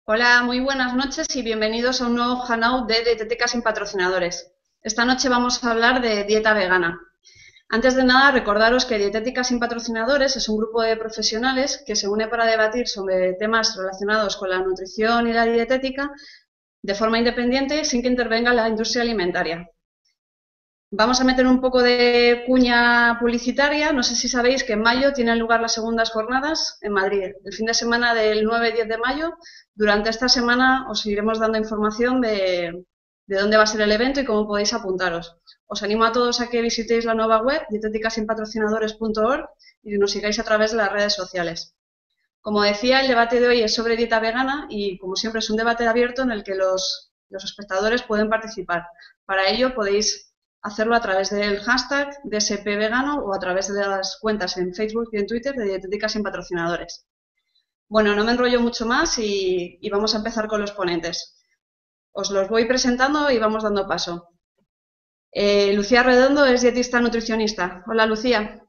Hola, muy buenas noches y bienvenidos a un nuevo Hangout de Dietética sin patrocinadores. Esta noche vamos a hablar de dieta vegana. Antes de nada, recordaros que Dietética sin patrocinadores es un grupo de profesionales que se une para debatir sobre temas relacionados con la nutrición y la dietética de forma independiente sin que intervenga la industria alimentaria. Vamos a meter un poco de cuña publicitaria. No sé si sabéis que en mayo tienen lugar las segundas jornadas en Madrid, el fin de semana del 9 y 10 de mayo. Durante esta semana os iremos dando información de dónde va a ser el evento y cómo podéis apuntaros. Os animo a todos a que visitéis la nueva web, dietéticasinpatrocinadores.org, y nos sigáis a través de las redes sociales. Como decía, el debate de hoy es sobre dieta vegana y, como siempre, es un debate abierto en el que los espectadores pueden participar. Para ello podéis hacerlo a través del hashtag DSPVegano o a través de las cuentas en Facebook y en Twitter de Dietética sin patrocinadores. Bueno, no me enrollo mucho más y vamos a empezar con los ponentes. Os los voy presentando y vamos dando paso. Lucía Redondo es dietista nutricionista. Hola, Lucía.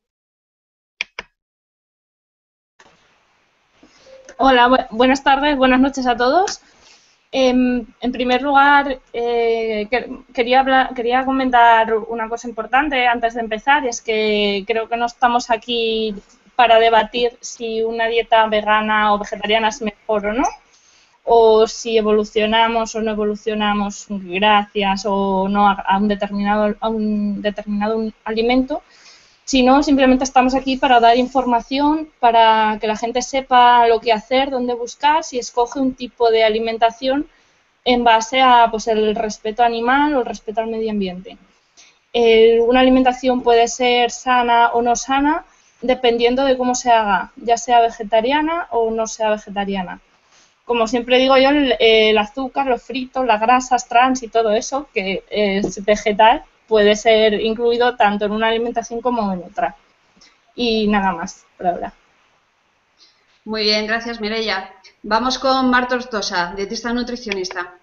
Hola, buenas tardes, buenas noches a todos. En primer lugar, quería comentar una cosa importante antes de empezar, y es que creo que no estamos aquí para debatir si una dieta vegana o vegetariana es mejor o no, o si evolucionamos o no evolucionamos gracias o no a un determinado alimento, sino simplemente estamos aquí para dar información, para que la gente sepa lo que hacer, dónde buscar, si escoge un tipo de alimentación en base a pues, el respeto animal o el respeto al medio ambiente. Una alimentación puede ser sana o no sana dependiendo de cómo se haga, ya sea vegetariana o no sea vegetariana. Como siempre digo yo, el azúcar, los fritos, las grasas trans y todo eso, que es vegetal, puede ser incluido tanto en una alimentación como en otra. Y nada más, por ahora. Muy bien, gracias, Mireia. Vamos con Mar Tortosa, dietista nutricionista.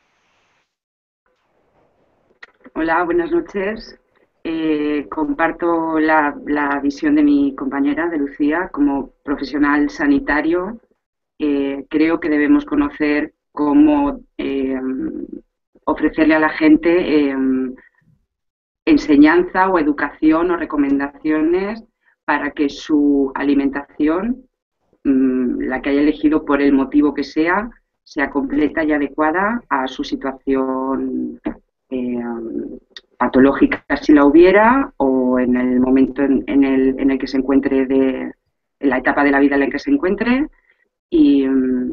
Hola, buenas noches. Comparto la visión de mi compañera, de Lucía, como profesional sanitario. Creo que debemos conocer cómo ofrecerle a la gente enseñanza o educación o recomendaciones para que su alimentación, la que haya elegido por el motivo que sea completa y adecuada a su situación patológica si la hubiera, o en el momento en el que se encuentre, en la etapa de la vida en la que se encuentre. Y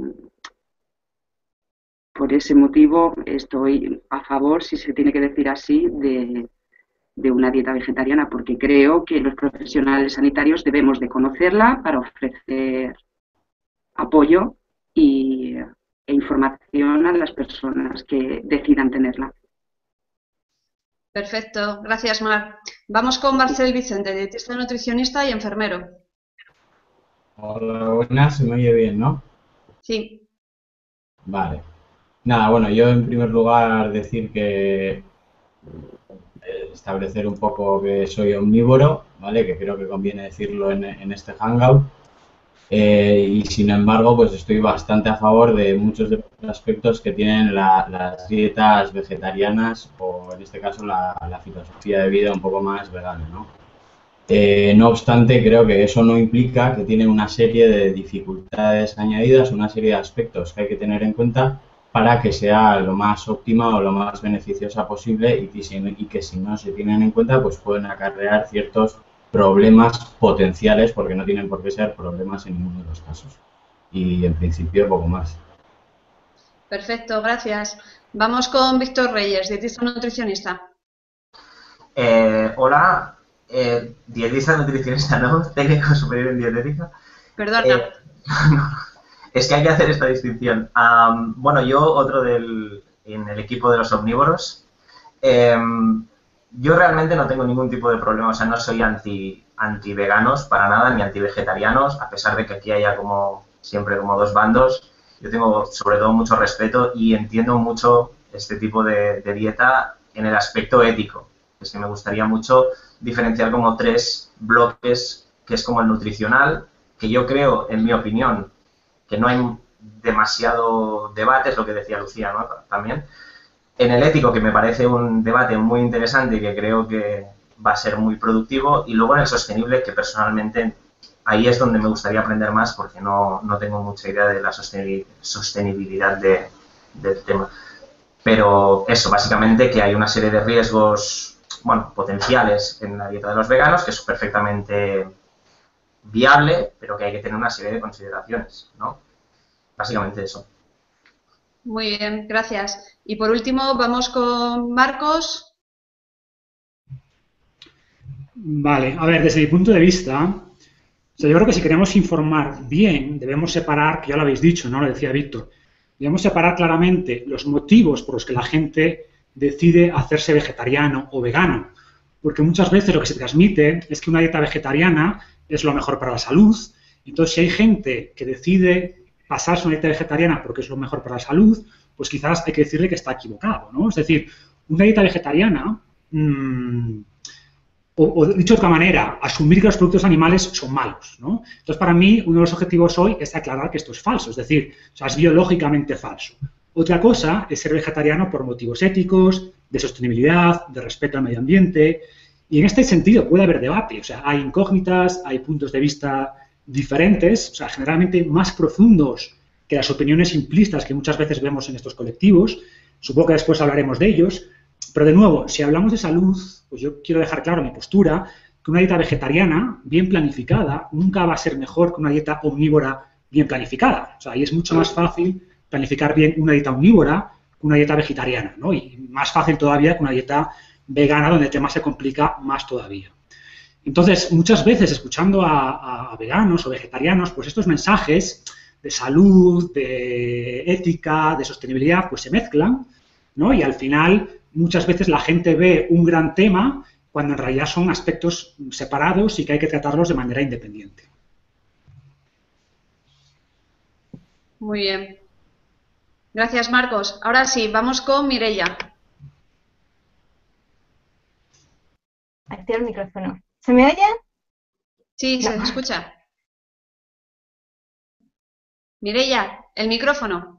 por ese motivo estoy a favor, si se tiene que decir así, de una dieta vegetariana, porque creo que los profesionales sanitarios debemos de conocerla para ofrecer apoyo e información a las personas que decidan tenerla. Perfecto, gracias, Mar. Vamos con Marcel Vicente, dietista nutricionista y enfermero. Hola, buenas, se me oye bien, ¿no? Sí. Vale. Nada, bueno, yo en primer lugar decir que establecer un poco que soy omnívoro, ¿vale? Que creo que conviene decirlo en este hangout. Y sin embargo, pues estoy bastante a favor de muchos de los aspectos que tienen las dietas vegetarianas, o en este caso la filosofía de vida un poco más vegana, ¿no? No obstante, creo que eso no implica que tiene una serie de dificultades añadidas, una serie de aspectos que hay que tener en cuenta para que sea lo más óptima o lo más beneficiosa posible, y que si no se tienen en cuenta, pues pueden acarrear ciertos problemas potenciales, porque no tienen por qué ser problemas en ninguno de los casos. Y en principio poco más. Perfecto, gracias. Vamos con Víctor Reyes, dietista nutricionista. Hola, dietista nutricionista, ¿no? Técnico superior en dietética. Perdona. No, es que hay que hacer esta distinción. Bueno, yo otro en el equipo de los omnívoros. Yo realmente no tengo ningún tipo de problema, o sea, no soy anti-veganos para nada, ni anti-vegetarianos, a pesar de que aquí haya como siempre como dos bandos. Yo tengo sobre todo mucho respeto y entiendo mucho este tipo de dieta en el aspecto ético. Es que me gustaría mucho diferenciar como tres bloques, que es como el nutricional, que yo creo, en mi opinión, que no hay demasiado debate, es lo que decía Lucía, ¿no? También. En el ético, que me parece un debate muy interesante y que creo que va a ser muy productivo, y luego en el sostenible, que personalmente ahí es donde me gustaría aprender más porque no tengo mucha idea de la sostenibilidad del tema. Pero eso, básicamente que hay una serie de riesgos, bueno, potenciales en la dieta de los veganos, que es perfectamente viable, pero que hay que tener una serie de consideraciones, ¿no? Básicamente eso. Muy bien, gracias. Y por último, vamos con Marcos. Vale, a ver, desde mi punto de vista, o sea, yo creo que si queremos informar bien, debemos separar, que ya lo habéis dicho, ¿no? Lo decía Víctor, debemos separar claramente los motivos por los que la gente decide hacerse vegetariano o vegano. Porque muchas veces lo que se transmite es que una dieta vegetariana es lo mejor para la salud. Entonces, si hay gente que decide pasarse una dieta vegetariana porque es lo mejor para la salud, pues quizás hay que decirle que está equivocado, ¿no? Es decir, una dieta vegetariana, o dicho de otra manera, asumir que los productos animales son malos, ¿no? Entonces, para mí, uno de los objetivos hoy es aclarar que esto es falso, es decir, o sea, es biológicamente falso. Otra cosa es ser vegetariano por motivos éticos, de sostenibilidad, de respeto al medio ambiente, y en este sentido puede haber debate, o sea, hay incógnitas, hay puntos de vista diferentes, o sea, generalmente más profundos que las opiniones simplistas que muchas veces vemos en estos colectivos. Supongo que después hablaremos de ellos, pero de nuevo, si hablamos de salud, pues yo quiero dejar claro mi postura, que una dieta vegetariana bien planificada nunca va a ser mejor que una dieta omnívora bien planificada. O sea, ahí es mucho más fácil planificar bien una dieta omnívora que una dieta vegetariana, ¿no? Y más fácil todavía que una dieta vegana, donde el tema se complica más todavía. Entonces, muchas veces escuchando a veganos o vegetarianos, pues estos mensajes de salud, de ética, de sostenibilidad, pues se mezclan, ¿no? Y al final, muchas veces la gente ve un gran tema cuando en realidad son aspectos separados y que hay que tratarlos de manera independiente. Muy bien. Gracias, Marcos. Ahora sí, vamos con Mireia. Activo el micrófono. ¿Se me oye? Sí, No. se escucha. Mireia, el micrófono.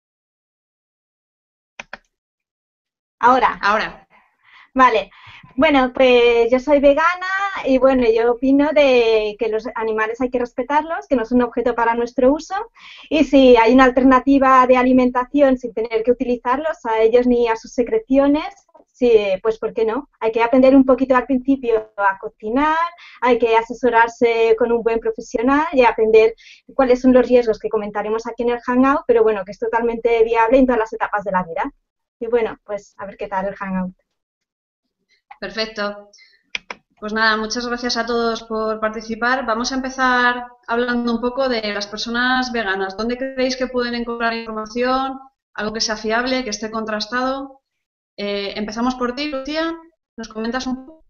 Ahora. Ahora. Vale. Bueno, pues yo soy vegana y bueno, yo opino de que los animales hay que respetarlos, que no son un objeto para nuestro uso, y si hay una alternativa de alimentación sin tener que utilizarlos a ellos ni a sus secreciones, sí, pues ¿por qué no? Hay que aprender un poquito al principio a cocinar, hay que asesorarse con un buen profesional y aprender cuáles son los riesgos que comentaremos aquí en el Hangout, pero bueno, que es totalmente viable en todas las etapas de la vida. Y bueno, pues a ver qué tal el Hangout. Perfecto. Pues nada, muchas gracias a todos por participar. Vamos a empezar hablando un poco de las personas veganas. ¿Dónde creéis que pueden encontrar información? Algo que sea fiable, que esté contrastado. Empezamos por ti, Lucía. ¿Nos comentas un poco?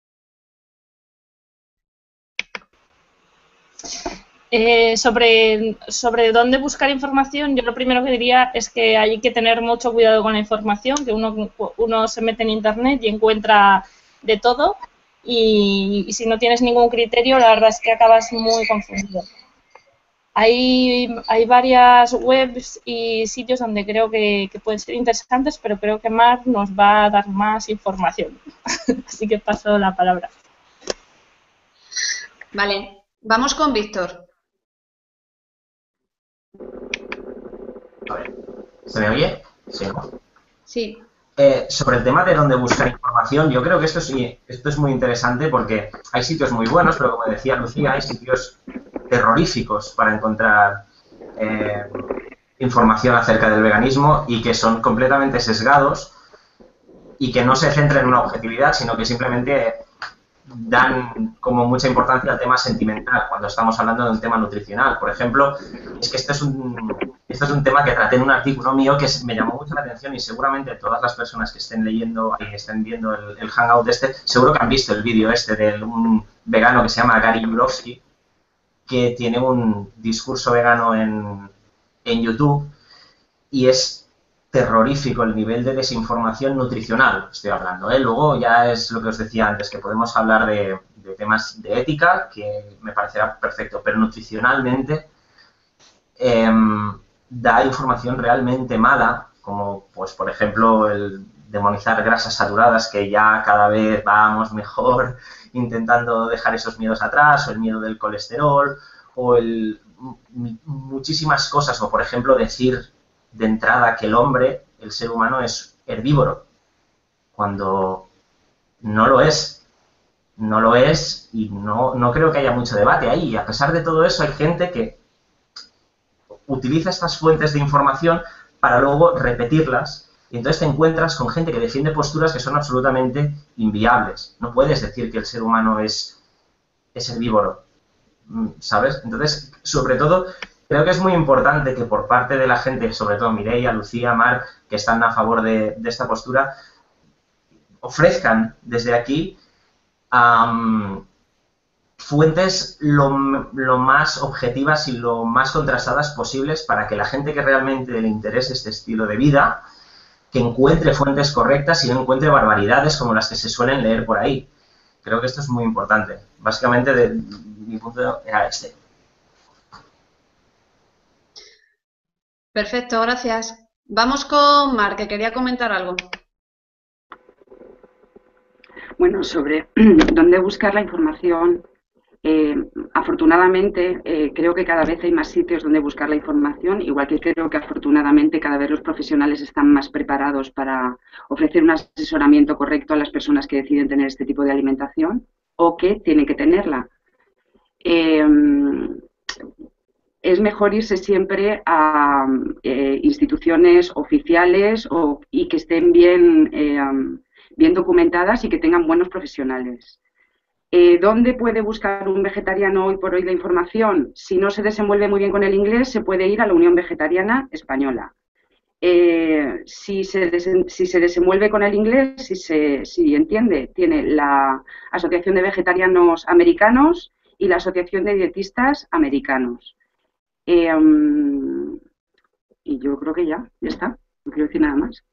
Sobre dónde buscar información, yo lo primero que diría es que hay que tener mucho cuidado con la información, que uno se mete en internet y encuentra de todo, y si no tienes ningún criterio, la verdad es que acabas muy confundido. Hay varias webs y sitios donde creo que pueden ser interesantes, pero creo que Mar nos va a dar más información. Así que paso la palabra. Vale, vamos con Víctor. A ver, ¿se me oye? Sí, ¿no? Sí. Sobre el tema de dónde buscar información, yo creo que esto es muy interesante porque hay sitios muy buenos, pero como decía Lucía, hay sitios terroríficos para encontrar información acerca del veganismo y que son completamente sesgados y que no se centran en una objetividad, sino que simplemente dan como mucha importancia al tema sentimental cuando estamos hablando de un tema nutricional. Por ejemplo, es que este es un tema que traté en un artículo mío que me llamó mucho la atención y seguramente todas las personas que estén leyendo y estén viendo el Hangout seguro que han visto el vídeo de un vegano que se llama Gary Yourofsky, que tiene un discurso vegano en YouTube y es terrorífico el nivel de desinformación nutricional, estoy hablando, ¿eh? Luego ya es lo que os decía antes, que podemos hablar de temas de ética, que me parecerá perfecto, pero nutricionalmente da información realmente mala, como pues por ejemplo el demonizar grasas saturadas, que ya cada vez vamos mejor intentando dejar esos miedos atrás, o el miedo del colesterol, o muchísimas cosas, o por ejemplo decir de entrada que el hombre, el ser humano, es herbívoro, cuando no lo es. No lo es y no creo que haya mucho debate ahí. Y a pesar de todo eso, hay gente que utiliza estas fuentes de información para luego repetirlas, y entonces te encuentras con gente que defiende posturas que son absolutamente inviables. No puedes decir que el ser humano es herbívoro, ¿sabes? Entonces, sobre todo, creo que es muy importante que por parte de la gente, sobre todo Mireia, Lucía, Mar, que están a favor de esta postura, ofrezcan desde aquí fuentes lo más objetivas y lo más contrastadas posibles para que la gente que realmente le interese este estilo de vida, que encuentre fuentes correctas y no encuentre barbaridades como las que se suelen leer por ahí. Creo que esto es muy importante. Básicamente, mi punto era este. Perfecto, gracias. Vamos con Mar, que quería comentar algo. Bueno, sobre dónde buscar la información, afortunadamente creo que cada vez hay más sitios donde buscar la información, igual que creo que afortunadamente cada vez los profesionales están más preparados para ofrecer un asesoramiento correcto a las personas que deciden tener este tipo de alimentación o que tienen que tenerla. Es mejor irse siempre a instituciones oficiales y que estén bien documentadas y que tengan buenos profesionales. ¿Dónde puede buscar un vegetariano hoy por hoy la información? Si no se desenvuelve muy bien con el inglés, se puede ir a la Unión Vegetariana Española. Si se desenvuelve con el inglés, si entiende, tiene la Asociación de Vegetarianos Americanos y la Asociación de Dietistas Americanos. Y yo creo que ya está. No quiero decir nada más.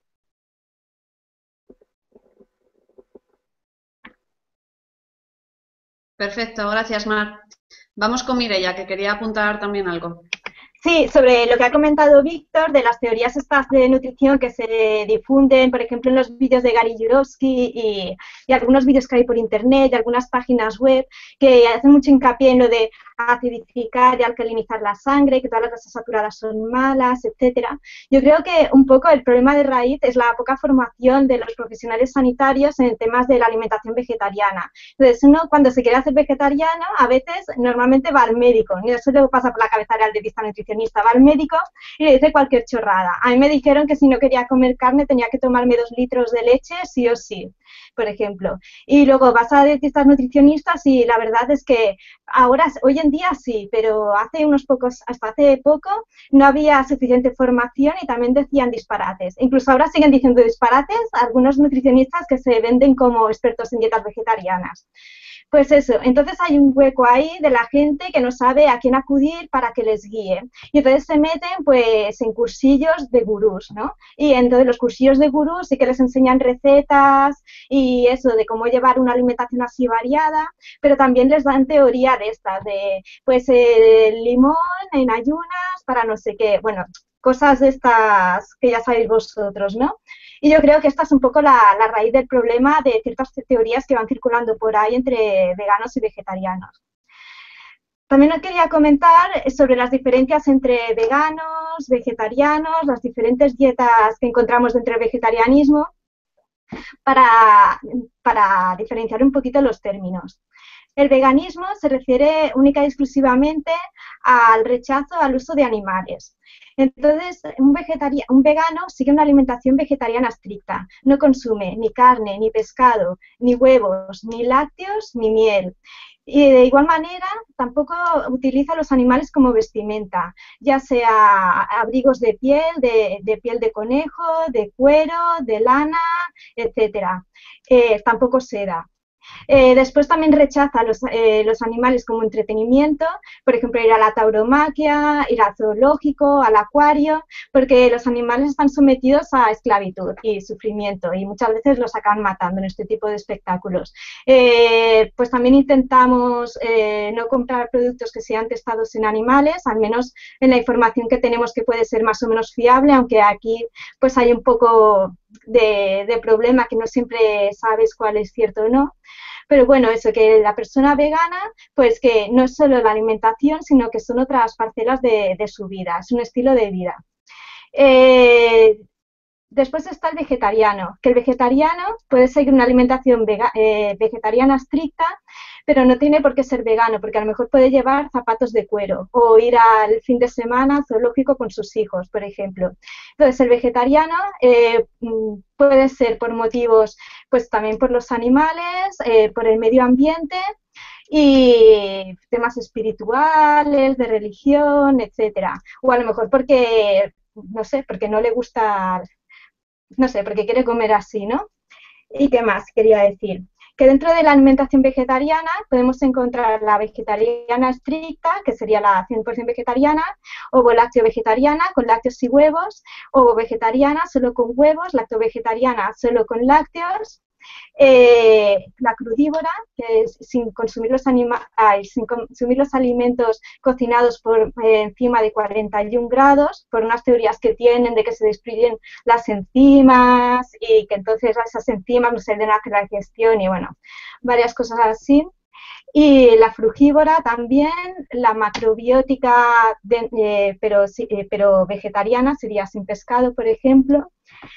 Perfecto, gracias, Mar. Vamos con Mireia, que quería apuntar también algo. Sí, sobre lo que ha comentado Víctor, de las teorías estas de nutrición que se difunden, por ejemplo, en los vídeos de Gary Yourofsky y algunos vídeos que hay por internet y algunas páginas web que hacen mucho hincapié en lo de acidificar y alcalinizar la sangre, que todas las grasas saturadas son malas, etcétera. Yo creo que un poco el problema de raíz es la poca formación de los profesionales sanitarios en temas de la alimentación vegetariana. Entonces, uno cuando se quiere hacer vegetariano, a veces normalmente va al médico, y eso le pasa por la cabeza al dietista nutricionista, va al médico y le dice cualquier chorrada. A mí me dijeron que si no quería comer carne tenía que tomarme 2 litros de leche sí o sí, por ejemplo. Y luego vas a dietistas nutricionistas y la verdad es que hoy en día sí, pero hasta hace poco no había suficiente formación y también decían disparates. Incluso ahora siguen diciendo disparates algunos nutricionistas que se venden como expertos en dietas vegetarianas. Pues eso, entonces hay un hueco ahí de la gente que no sabe a quién acudir para que les guíe. Y entonces se meten pues en cursillos de gurús, ¿no? Y entonces los cursillos de gurús sí que les enseñan recetas y eso de cómo llevar una alimentación así variada, pero también les dan teoría de estas, de pues el limón en ayunas para no sé qué, bueno, cosas de estas que ya sabéis vosotros, ¿no? Y yo creo que esta es un poco la raíz del problema de ciertas teorías que van circulando por ahí entre veganos y vegetarianos. También os quería comentar sobre las diferencias entre veganos, vegetarianos, las diferentes dietas que encontramos dentro del vegetarianismo, para diferenciar un poquito los términos. El veganismo se refiere única y exclusivamente al rechazo al uso de animales. Entonces, un vegano sigue una alimentación vegetariana estricta. No consume ni carne, ni pescado, ni huevos, ni lácteos, ni miel. Y de igual manera, tampoco utiliza los animales como vestimenta, ya sea abrigos de piel de conejo, de cuero, de lana, etcétera. Tampoco seda. Después también rechaza los animales como entretenimiento, por ejemplo, ir a la tauromaquia, ir al zoológico, al acuario, porque los animales están sometidos a esclavitud y sufrimiento y muchas veces los acaban matando en este tipo de espectáculos. Pues también intentamos no comprar productos que sean testados en animales, al menos en la información que tenemos que puede ser más o menos fiable, aunque aquí pues hay un poco de problema que no siempre sabes cuál es cierto o no. Pero bueno, eso, que la persona vegana, pues que no es solo la alimentación, sino que son otras parcelas de su vida, es un estilo de vida. Después está el vegetariano, que el vegetariano puede seguir una alimentación vegetariana estricta, pero no tiene por qué ser vegano, porque a lo mejor puede llevar zapatos de cuero o ir al fin de semana al zoológico con sus hijos, por ejemplo. Entonces, el vegetariano puede ser por motivos, pues también por los animales, por el medio ambiente y temas espirituales, de religión, etcétera. O a lo mejor porque, no sé, porque no le gusta, no sé, porque quiere comer así, ¿no? ¿Y qué más quería decir? Que dentro de la alimentación vegetariana podemos encontrar la vegetariana estricta, que sería la 100% vegetariana, o lácteo-vegetariana con lácteos y huevos, o vegetariana solo con huevos, lacto-vegetariana solo con lácteos, la crudívora, que es sin consumir los alimentos cocinados por encima de 41 grados, por unas teorías que tienen de que se destruyen las enzimas y que entonces esas enzimas no se deben hacer la digestión y bueno, varias cosas así. Y la frugívora también, la macrobiótica, pero vegetariana, sería sin pescado, por ejemplo.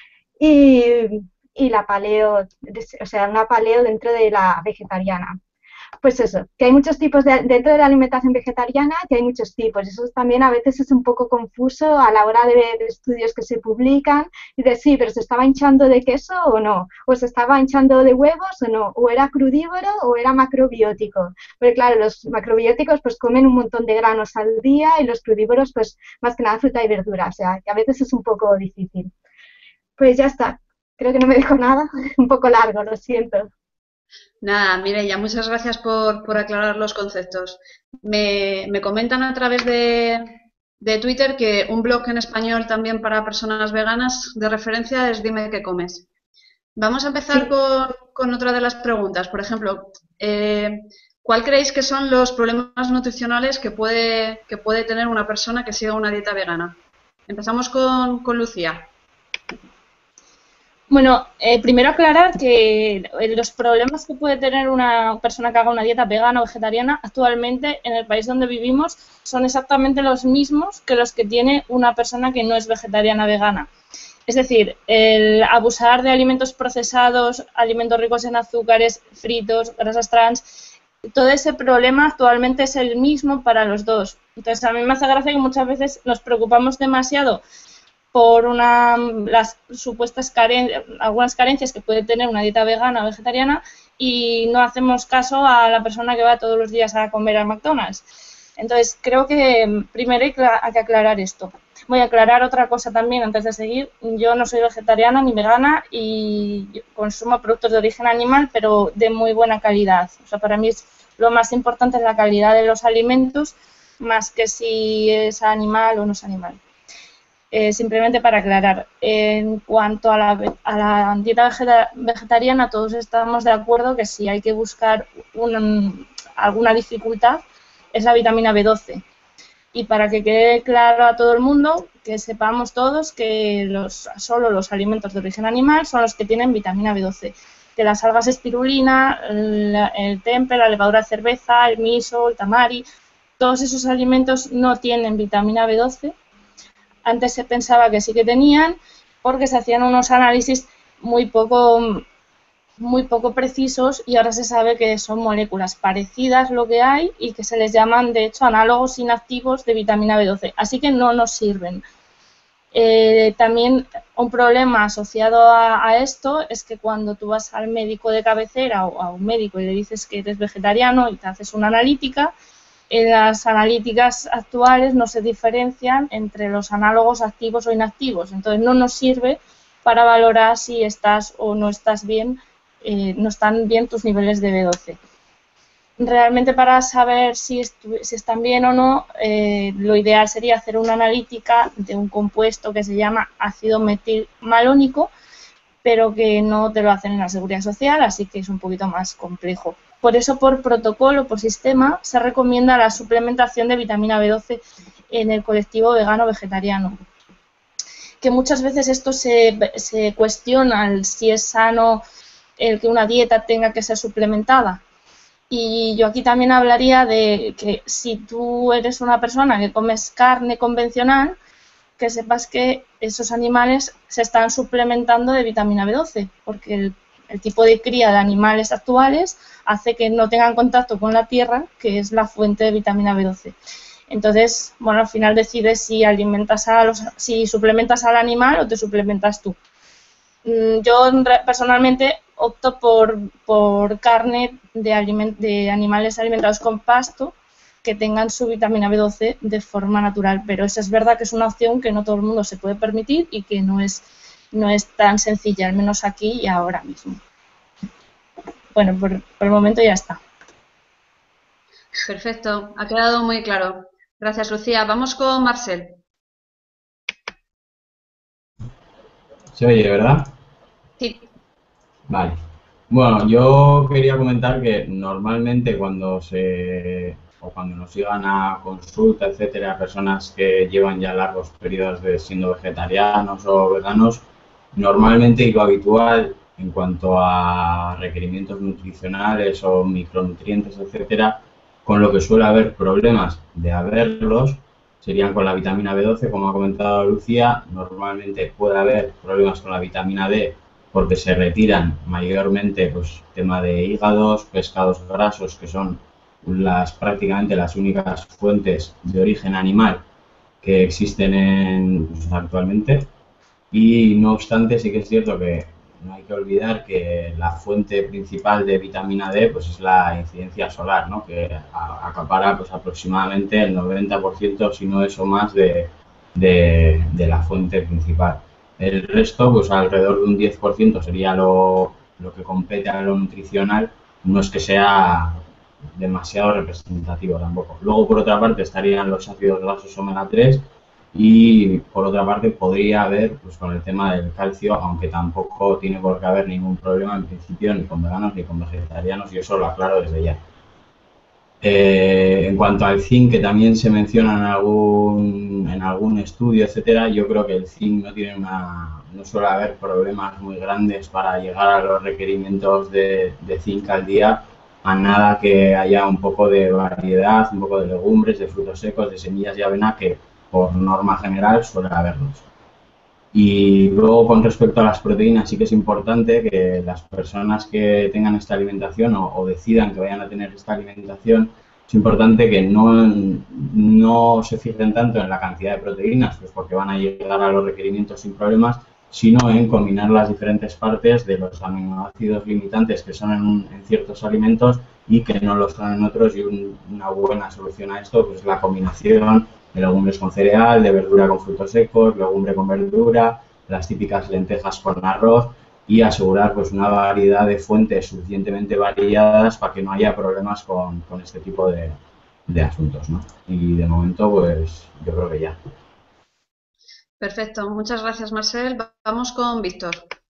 Y la paleo, o sea, una paleo dentro de la vegetariana. Pues eso, que hay muchos tipos dentro de la alimentación vegetariana, que hay muchos tipos. Eso también a veces es un poco confuso a la hora de ver estudios que se publican y de sí, pero ¿se estaba hinchando de queso o no? ¿O se estaba hinchando de huevos o no? ¿O era crudívoro o era macrobiótico? Porque claro, los macrobióticos pues comen un montón de granos al día y los crudívoros pues más que nada fruta y verdura. O sea, que a veces es un poco difícil. Pues ya está. Creo que no me dijo nada, un poco largo, lo siento. Nada, Mireia, muchas gracias por aclarar los conceptos. Me comentan a través de Twitter que un blog en español también para personas veganas de referencia es Dime qué comes. Vamos a empezar Sí. con otra de las preguntas. Por ejemplo, ¿cuál creéis que son los problemas nutricionales que puede tener una persona que siga una dieta vegana? Empezamos con Lucía. Bueno, primero aclarar que los problemas que puede tener una persona que haga una dieta vegana o vegetariana actualmente en el país donde vivimos son exactamente los mismos que los que tiene una persona que no es vegetariana vegana. Es decir, el abusar de alimentos procesados, alimentos ricos en azúcares, fritos, grasas trans, todo ese problema actualmente es el mismo para los dos. Entonces, a mí me hace gracia que muchas veces nos preocupamos demasiado por las supuestas algunas carencias que puede tener una dieta vegana o vegetariana y no hacemos caso a la persona que va todos los días a comer al McDonald's. Entonces, creo que primero hay que aclarar esto. Voy a aclarar otra cosa también antes de seguir. Yo no soy vegetariana ni vegana y consumo productos de origen animal, pero de muy buena calidad. O sea, para mí lo más importante es la calidad de los alimentos, más que si es animal o no es animal. Simplemente para aclarar, en cuanto a la dieta vegetariana, todos estamos de acuerdo que si hay que buscar alguna dificultad es la vitamina B12. Y para que quede claro a todo el mundo, que sepamos todos que solo los alimentos de origen animal son los que tienen vitamina B12. Que las algas espirulina, el tempe, la levadura de cerveza, el miso, el tamari, todos esos alimentos no tienen vitamina B12. Antes se pensaba que sí que tenían porque se hacían unos análisis muy poco precisos y ahora se sabe que son moléculas parecidas lo que hay y que se les llaman, de hecho, análogos inactivos de vitamina B12, así que no nos sirven. También un problema asociado a esto es que cuando tú vas al médico de cabecera o a un médico y le dices que eres vegetariano y te haces una analítica, en las analíticas actuales no se diferencian entre los análogos activos o inactivos, entonces no nos sirve para valorar si estás o no estás bien no están bien tus niveles de B12. Realmente para saber si están bien o no, lo ideal sería hacer una analítica de un compuesto que se llama ácido metilmalónico, pero que no te lo hacen en la Seguridad Social, así que es un poquito más complejo. Por eso, por protocolo, por sistema, se recomienda la suplementación de vitamina B12 en el colectivo vegano-vegetariano. Que muchas veces esto se cuestiona si es sano el que una dieta tenga que ser suplementada. Y yo aquí también hablaría de que si tú eres una persona que comes carne convencional, que sepas que esos animales se están suplementando de vitamina B12, porque el tipo de cría de animales actuales hace que no tengan contacto con la tierra, que es la fuente de vitamina B12. Entonces, bueno, al final decides si suplementas al animal o te suplementas tú. Yo personalmente opto por carne de animales alimentados con pasto que tengan su vitamina B12 de forma natural, pero eso es verdad que es una opción que no todo el mundo se puede permitir y que no es tan sencilla, al menos aquí y ahora mismo. Bueno, por el momento ya está. Perfecto, ha quedado muy claro. Gracias, Lucía. Vamos con Marcel. ¿Se oye, verdad? Sí. Vale. Bueno, yo quería comentar que normalmente cuando nos llegan a consulta, etcétera, personas que llevan ya largos periodos de siendo vegetarianos o veganos, normalmente y lo habitual en cuanto a requerimientos nutricionales o micronutrientes, etcétera, con lo que suele haber problemas de haberlos, serían con la vitamina B12, como ha comentado Lucía. Normalmente puede haber problemas con la vitamina D porque se retiran mayormente, pues, tema de hígados, pescados grasos, que son prácticamente las únicas fuentes de origen animal que existen actualmente. Y no obstante, sí que es cierto que no hay que olvidar que la fuente principal de vitamina D pues es la incidencia solar, ¿no? Que acapara pues aproximadamente el 90%, si no eso más, de la fuente principal. El resto, pues alrededor de un 10% sería lo que compete a lo nutricional. No es que sea demasiado representativo tampoco. Luego, por otra parte, estarían los ácidos grasos omega 3 y, por otra parte, podría haber, pues con el tema del calcio, aunque tampoco tiene por qué haber ningún problema en principio ni con veganos ni con vegetarianos, y eso lo aclaro desde ya. En cuanto al zinc, que también se menciona en algún estudio, etcétera, yo creo que el zinc no suele haber problemas muy grandes para llegar a los requerimientos de zinc al día, a nada que haya un poco de variedad, un poco de legumbres, de frutos secos, de semillas y avena, que por norma general suele haberlos. Y luego, con respecto a las proteínas, sí que es importante que las personas que tengan esta alimentación o decidan que vayan a tener esta alimentación, es importante que no se fijen tanto en la cantidad de proteínas, pues porque van a llegar a los requerimientos sin problemas, sino en combinar las diferentes partes de los aminoácidos limitantes que son en ciertos alimentos y que no los son en otros. Y una buena solución a esto pues es la combinación de legumbres con cereal, de verdura con frutos secos, legumbre con verdura, las típicas lentejas con arroz, y asegurar pues una variedad de fuentes suficientemente variadas para que no haya problemas con este tipo de asuntos, ¿no? Y de momento pues yo creo que ya. Perfecto, muchas gracias, Marcel. Vamos con Víctor.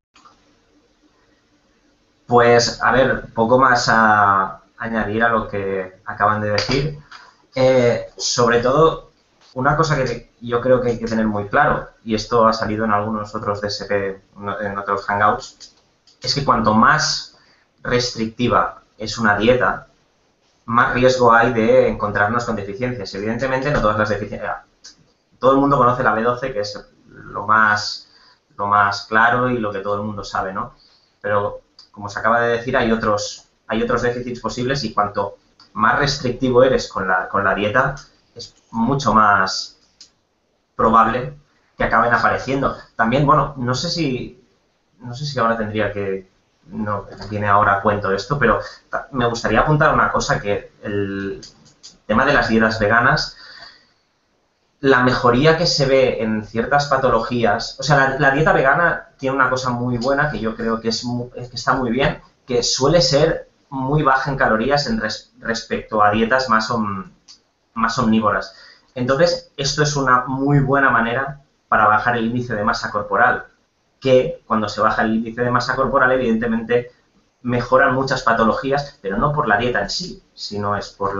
Pues, a ver, poco más a añadir a lo que acaban de decir. Sobre todo, una cosa que yo creo que hay que tener muy claro, y esto ha salido en algunos otros DSP, en otros hangouts, es que cuanto más restrictiva es una dieta, más riesgo hay de encontrarnos con deficiencias. Evidentemente, no todas las deficiencias. Todo el mundo conoce la B12, que es lo más claro y lo que todo el mundo sabe, ¿no? Pero, como se acaba de decir, hay otros déficits posibles, y cuanto más restrictivo eres con la dieta, es mucho más probable que acaben apareciendo. También, bueno, no sé si ahora tendría que... No tiene ahora cuento esto, pero me gustaría apuntar una cosa, que el tema de las dietas veganas, la mejoría que se ve en ciertas patologías... O sea, la dieta vegana tiene una cosa muy buena, que yo creo que está muy bien, que suele ser muy baja en calorías respecto a dietas más omnívoras. Entonces, esto es una muy buena manera para bajar el índice de masa corporal, que cuando se baja el índice de masa corporal, evidentemente, mejoran muchas patologías, pero no por la dieta en sí, sino es por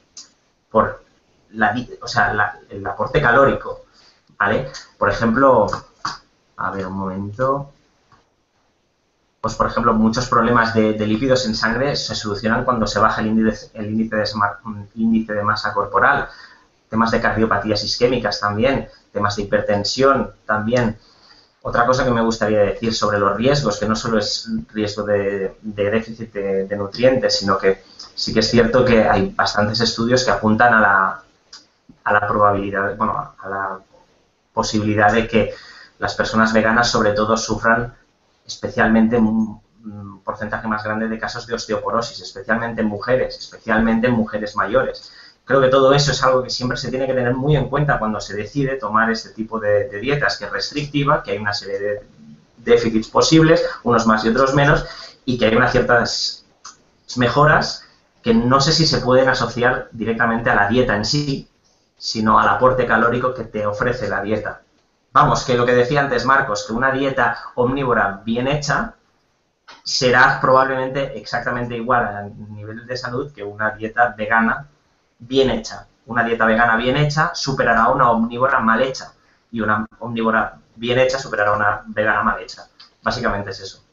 el aporte calórico, ¿vale? Por ejemplo, a ver, un momento. Pues, por ejemplo, muchos problemas de lípidos en sangre se solucionan cuando se baja el índice de masa corporal. Temas de cardiopatías isquémicas también, temas de hipertensión también. Otra cosa que me gustaría decir sobre los riesgos, que no solo es riesgo de déficit de nutrientes, sino que sí que es cierto que hay bastantes estudios que apuntan a la probabilidad, bueno, a la posibilidad de que las personas veganas sobre todo sufran especialmente un porcentaje más grande de casos de osteoporosis, especialmente en mujeres mayores. Creo que todo eso es algo que siempre se tiene que tener muy en cuenta cuando se decide tomar este tipo de dietas, que es restrictiva, que hay una serie de déficits posibles, unos más y otros menos, y que hay unas ciertas mejoras que no sé si se pueden asociar directamente a la dieta en sí, sino al aporte calórico que te ofrece la dieta. Vamos, que lo que decía antes Marcos, que una dieta omnívora bien hecha será probablemente exactamente igual a nivel de salud que una dieta vegana bien hecha. Una dieta vegana bien hecha superará a una omnívora mal hecha y una omnívora bien hecha superará a una vegana mal hecha. Básicamente es eso.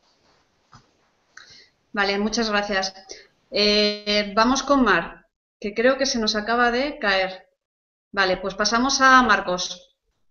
Vale, muchas gracias. Vamos con Mar, que creo que se nos acaba de caer. Vale, pues pasamos a Marcos.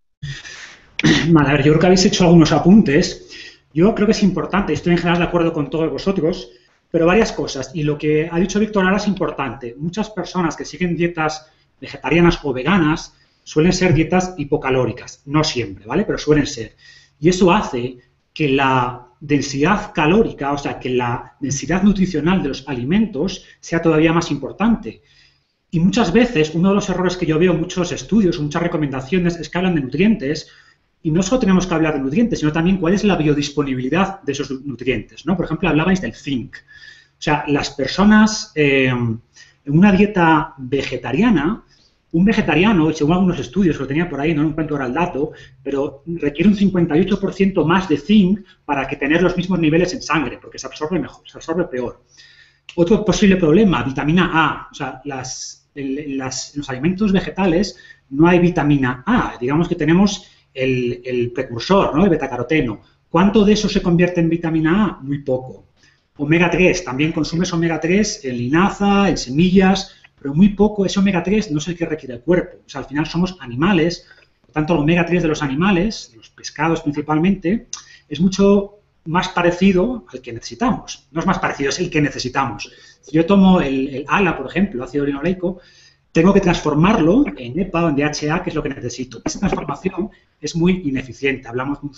Vale, a ver, yo creo que habéis hecho algunos apuntes. Yo creo que es importante, estoy en general de acuerdo con todos vosotros, pero varias cosas. Y lo que ha dicho Víctor ahora es importante. Muchas personas que siguen dietas vegetarianas o veganas suelen ser dietas hipocalóricas. No siempre, ¿vale? Pero suelen ser. Y eso hace que la densidad calórica, o sea, que la densidad nutricional de los alimentos sea todavía más importante. Y muchas veces, uno de los errores que yo veo en muchos estudios, muchas recomendaciones, es que hablan de nutrientes, y no solo tenemos que hablar de nutrientes, sino también cuál es la biodisponibilidad de esos nutrientes, ¿no? Por ejemplo, hablabais del zinc. O sea, las personas en una dieta vegetariana, un vegetariano, según algunos estudios, lo tenía por ahí, no encuentro ahora el dato, pero requiere un 58% más de zinc para que tener los mismos niveles en sangre, porque se absorbe mejor, se absorbe peor. Otro posible problema, vitamina A. O sea, en los alimentos vegetales no hay vitamina A. Digamos que tenemos el precursor, ¿no? El betacaroteno. ¿Cuánto de eso se convierte en vitamina A? Muy poco. Omega 3, también consumes omega 3 en linaza, en semillas, pero muy poco. Ese omega 3 no es el que requiere el cuerpo. O sea, al final somos animales, por tanto el omega 3 de los animales, de los pescados principalmente, es mucho más parecido al que necesitamos. No es más parecido, es el que necesitamos. Si yo tomo el ALA, por ejemplo, ácido linoleico, tengo que transformarlo en EPA o en DHA, que es lo que necesito. Esa transformación es muy ineficiente. Hablamos de un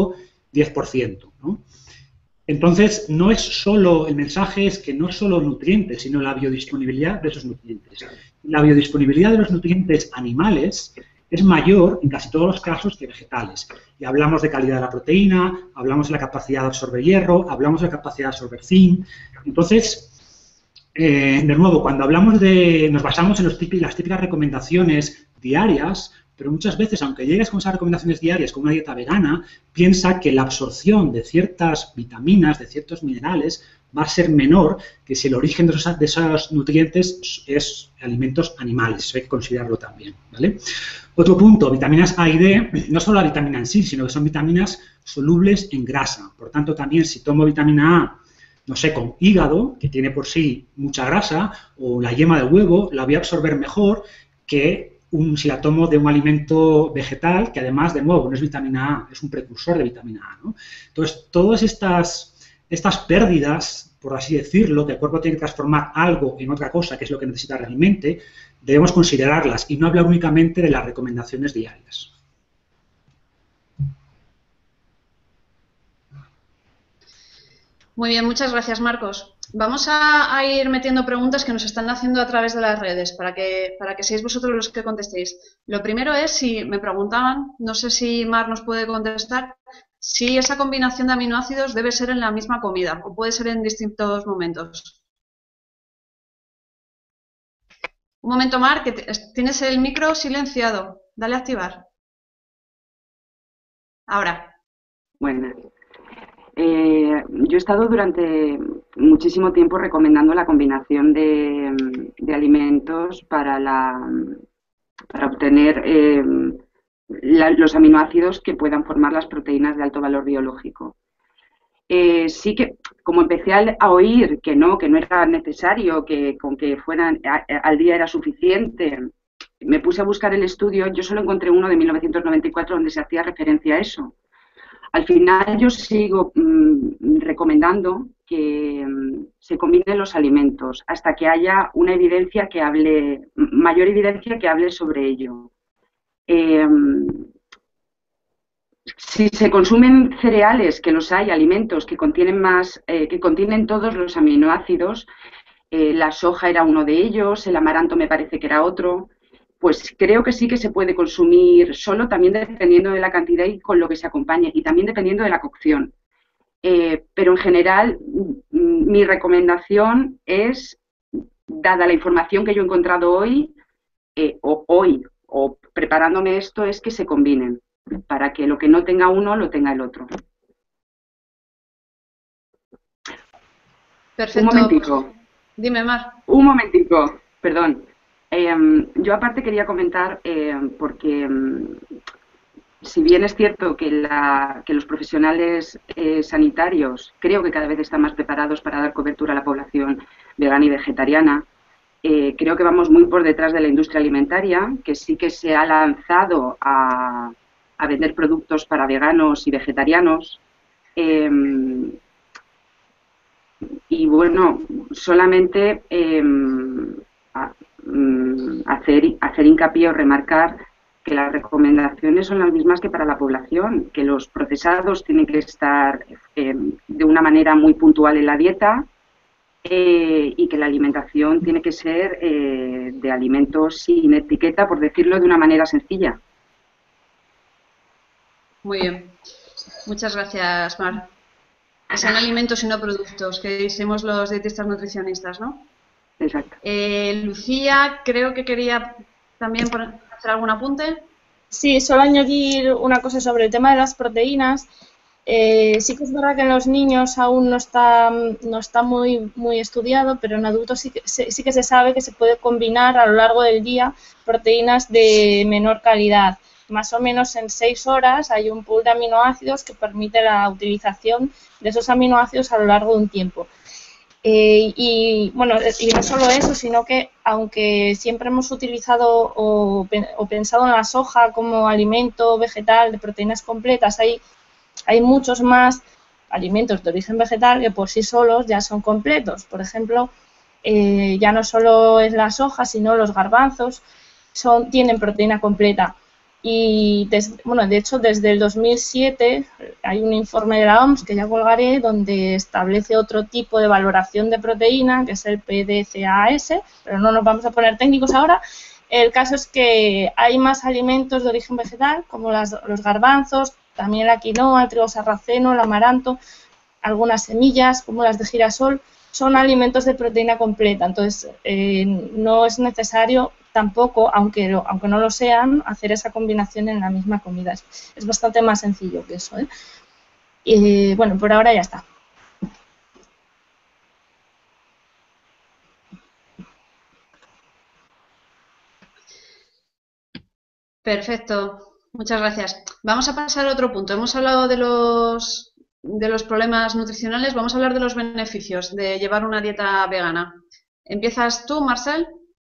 5-10%, ¿no? Entonces, no es solo, el mensaje es que no es solo nutrientes, sino la biodisponibilidad de esos nutrientes. La biodisponibilidad de los nutrientes animales es mayor en casi todos los casos que vegetales. Y hablamos de calidad de la proteína, hablamos de la capacidad de absorber hierro, hablamos de la capacidad de absorber zinc. Entonces, de nuevo, cuando hablamos nos basamos en las típicas recomendaciones diarias, pero muchas veces, aunque llegues con esas recomendaciones diarias con una dieta vegana, piensa que la absorción de ciertas vitaminas, de ciertos minerales, va a ser menor que si el origen de esos nutrientes es alimentos animales. Eso hay que considerarlo también, ¿vale? Otro punto, vitaminas A y D, no solo la vitamina en sí, sino que son vitaminas solubles en grasa. Por tanto, también si tomo vitamina A, no sé, con hígado, que tiene por sí mucha grasa, o la yema del huevo, la voy a absorber mejor que si la tomo de un alimento vegetal, que además, de nuevo, no es vitamina A, es un precursor de vitamina A, ¿no? Entonces, todas estas pérdidas, por así decirlo, que el cuerpo tiene que transformar algo en otra cosa, que es lo que necesita realmente, debemos considerarlas y no hablar únicamente de las recomendaciones diarias. Muy bien, muchas gracias, Marcos. Vamos a ir metiendo preguntas que nos están haciendo a través de las redes para que seáis vosotros los que contestéis. Lo primero es, si me preguntaban, no sé si Mar nos puede contestar, si esa combinación de aminoácidos debe ser en la misma comida o puede ser en distintos momentos. Un momento, Mar, que tienes el micro silenciado. Dale a activar. Ahora. Bueno, yo he estado durante muchísimo tiempo recomendando la combinación de alimentos para obtener los aminoácidos que puedan formar las proteínas de alto valor biológico. Sí que, como empecé a oír que no era necesario, que con que fueran al día era suficiente, me puse a buscar el estudio. Yo solo encontré uno de 1994 donde se hacía referencia a eso. Al final yo sigo recomendando que se combinen los alimentos hasta que haya una evidencia que hable, mayor evidencia que hable sobre ello. Si se consumen cereales, que los hay, alimentos que contienen todos los aminoácidos, la soja era uno de ellos, el amaranto me parece que era otro, pues creo que sí que se puede consumir solo, también dependiendo de la cantidad y con lo que se acompañe, y también dependiendo de la cocción. Pero en general, mi recomendación es, dada la información que yo he encontrado hoy, o preparándome esto, es que se combinen, para que lo que no tenga uno lo tenga el otro. Perfecto. Un momentico. Dime, Mar. Un momentico, perdón. Yo aparte quería comentar, porque si bien es cierto que los profesionales sanitarios creo que cada vez están más preparados para dar cobertura a la población vegana y vegetariana, creo que vamos muy por detrás de la industria alimentaria, que sí que se ha lanzado a vender productos para veganos y vegetarianos. Y bueno, solamente hacer hincapié o remarcar que las recomendaciones son las mismas que para la población, que los procesados tienen que estar de una manera muy puntual en la dieta, y que la alimentación tiene que ser de alimentos sin etiqueta, por decirlo de una manera sencilla. Muy bien. Muchas gracias, Mar. Que sean alimentos y no productos, que decimos los dietistas nutricionistas, ¿no? Exacto. Lucía, creo que quería también hacer algún apunte. Sí, solo añadir una cosa sobre el tema de las proteínas. Sí que es verdad que en los niños aún no está muy estudiado, pero en adultos sí que se sabe que se puede combinar a lo largo del día proteínas de menor calidad. Más o menos en 6 horas hay un pool de aminoácidos que permite la utilización de esos aminoácidos a lo largo de un tiempo. Y bueno, y no solo eso, sino que aunque siempre hemos utilizado o pensado en la soja como alimento vegetal de proteínas completas, hay muchos más alimentos de origen vegetal que por sí solos ya son completos. Por ejemplo, ya no solo es la soja, sino los garbanzos tienen proteína completa. Y de hecho desde el 2007 hay un informe de la OMS que ya colgaré donde establece otro tipo de valoración de proteína, que es el PDCAAS, pero no nos vamos a poner técnicos ahora. El caso es que hay más alimentos de origen vegetal, como los garbanzos, también la quinoa, el trigo sarraceno, el amaranto, algunas semillas, como las de girasol, son alimentos de proteína completa. Entonces, no es necesario tampoco, aunque no lo sean, hacer esa combinación en la misma comida. Es bastante más sencillo que eso, ¿eh? Y bueno, por ahora ya está. Perfecto, muchas gracias. Vamos a pasar a otro punto. Hemos hablado de los problemas nutricionales, vamos a hablar de los beneficios de llevar una dieta vegana. ¿Empiezas tú, Marcel?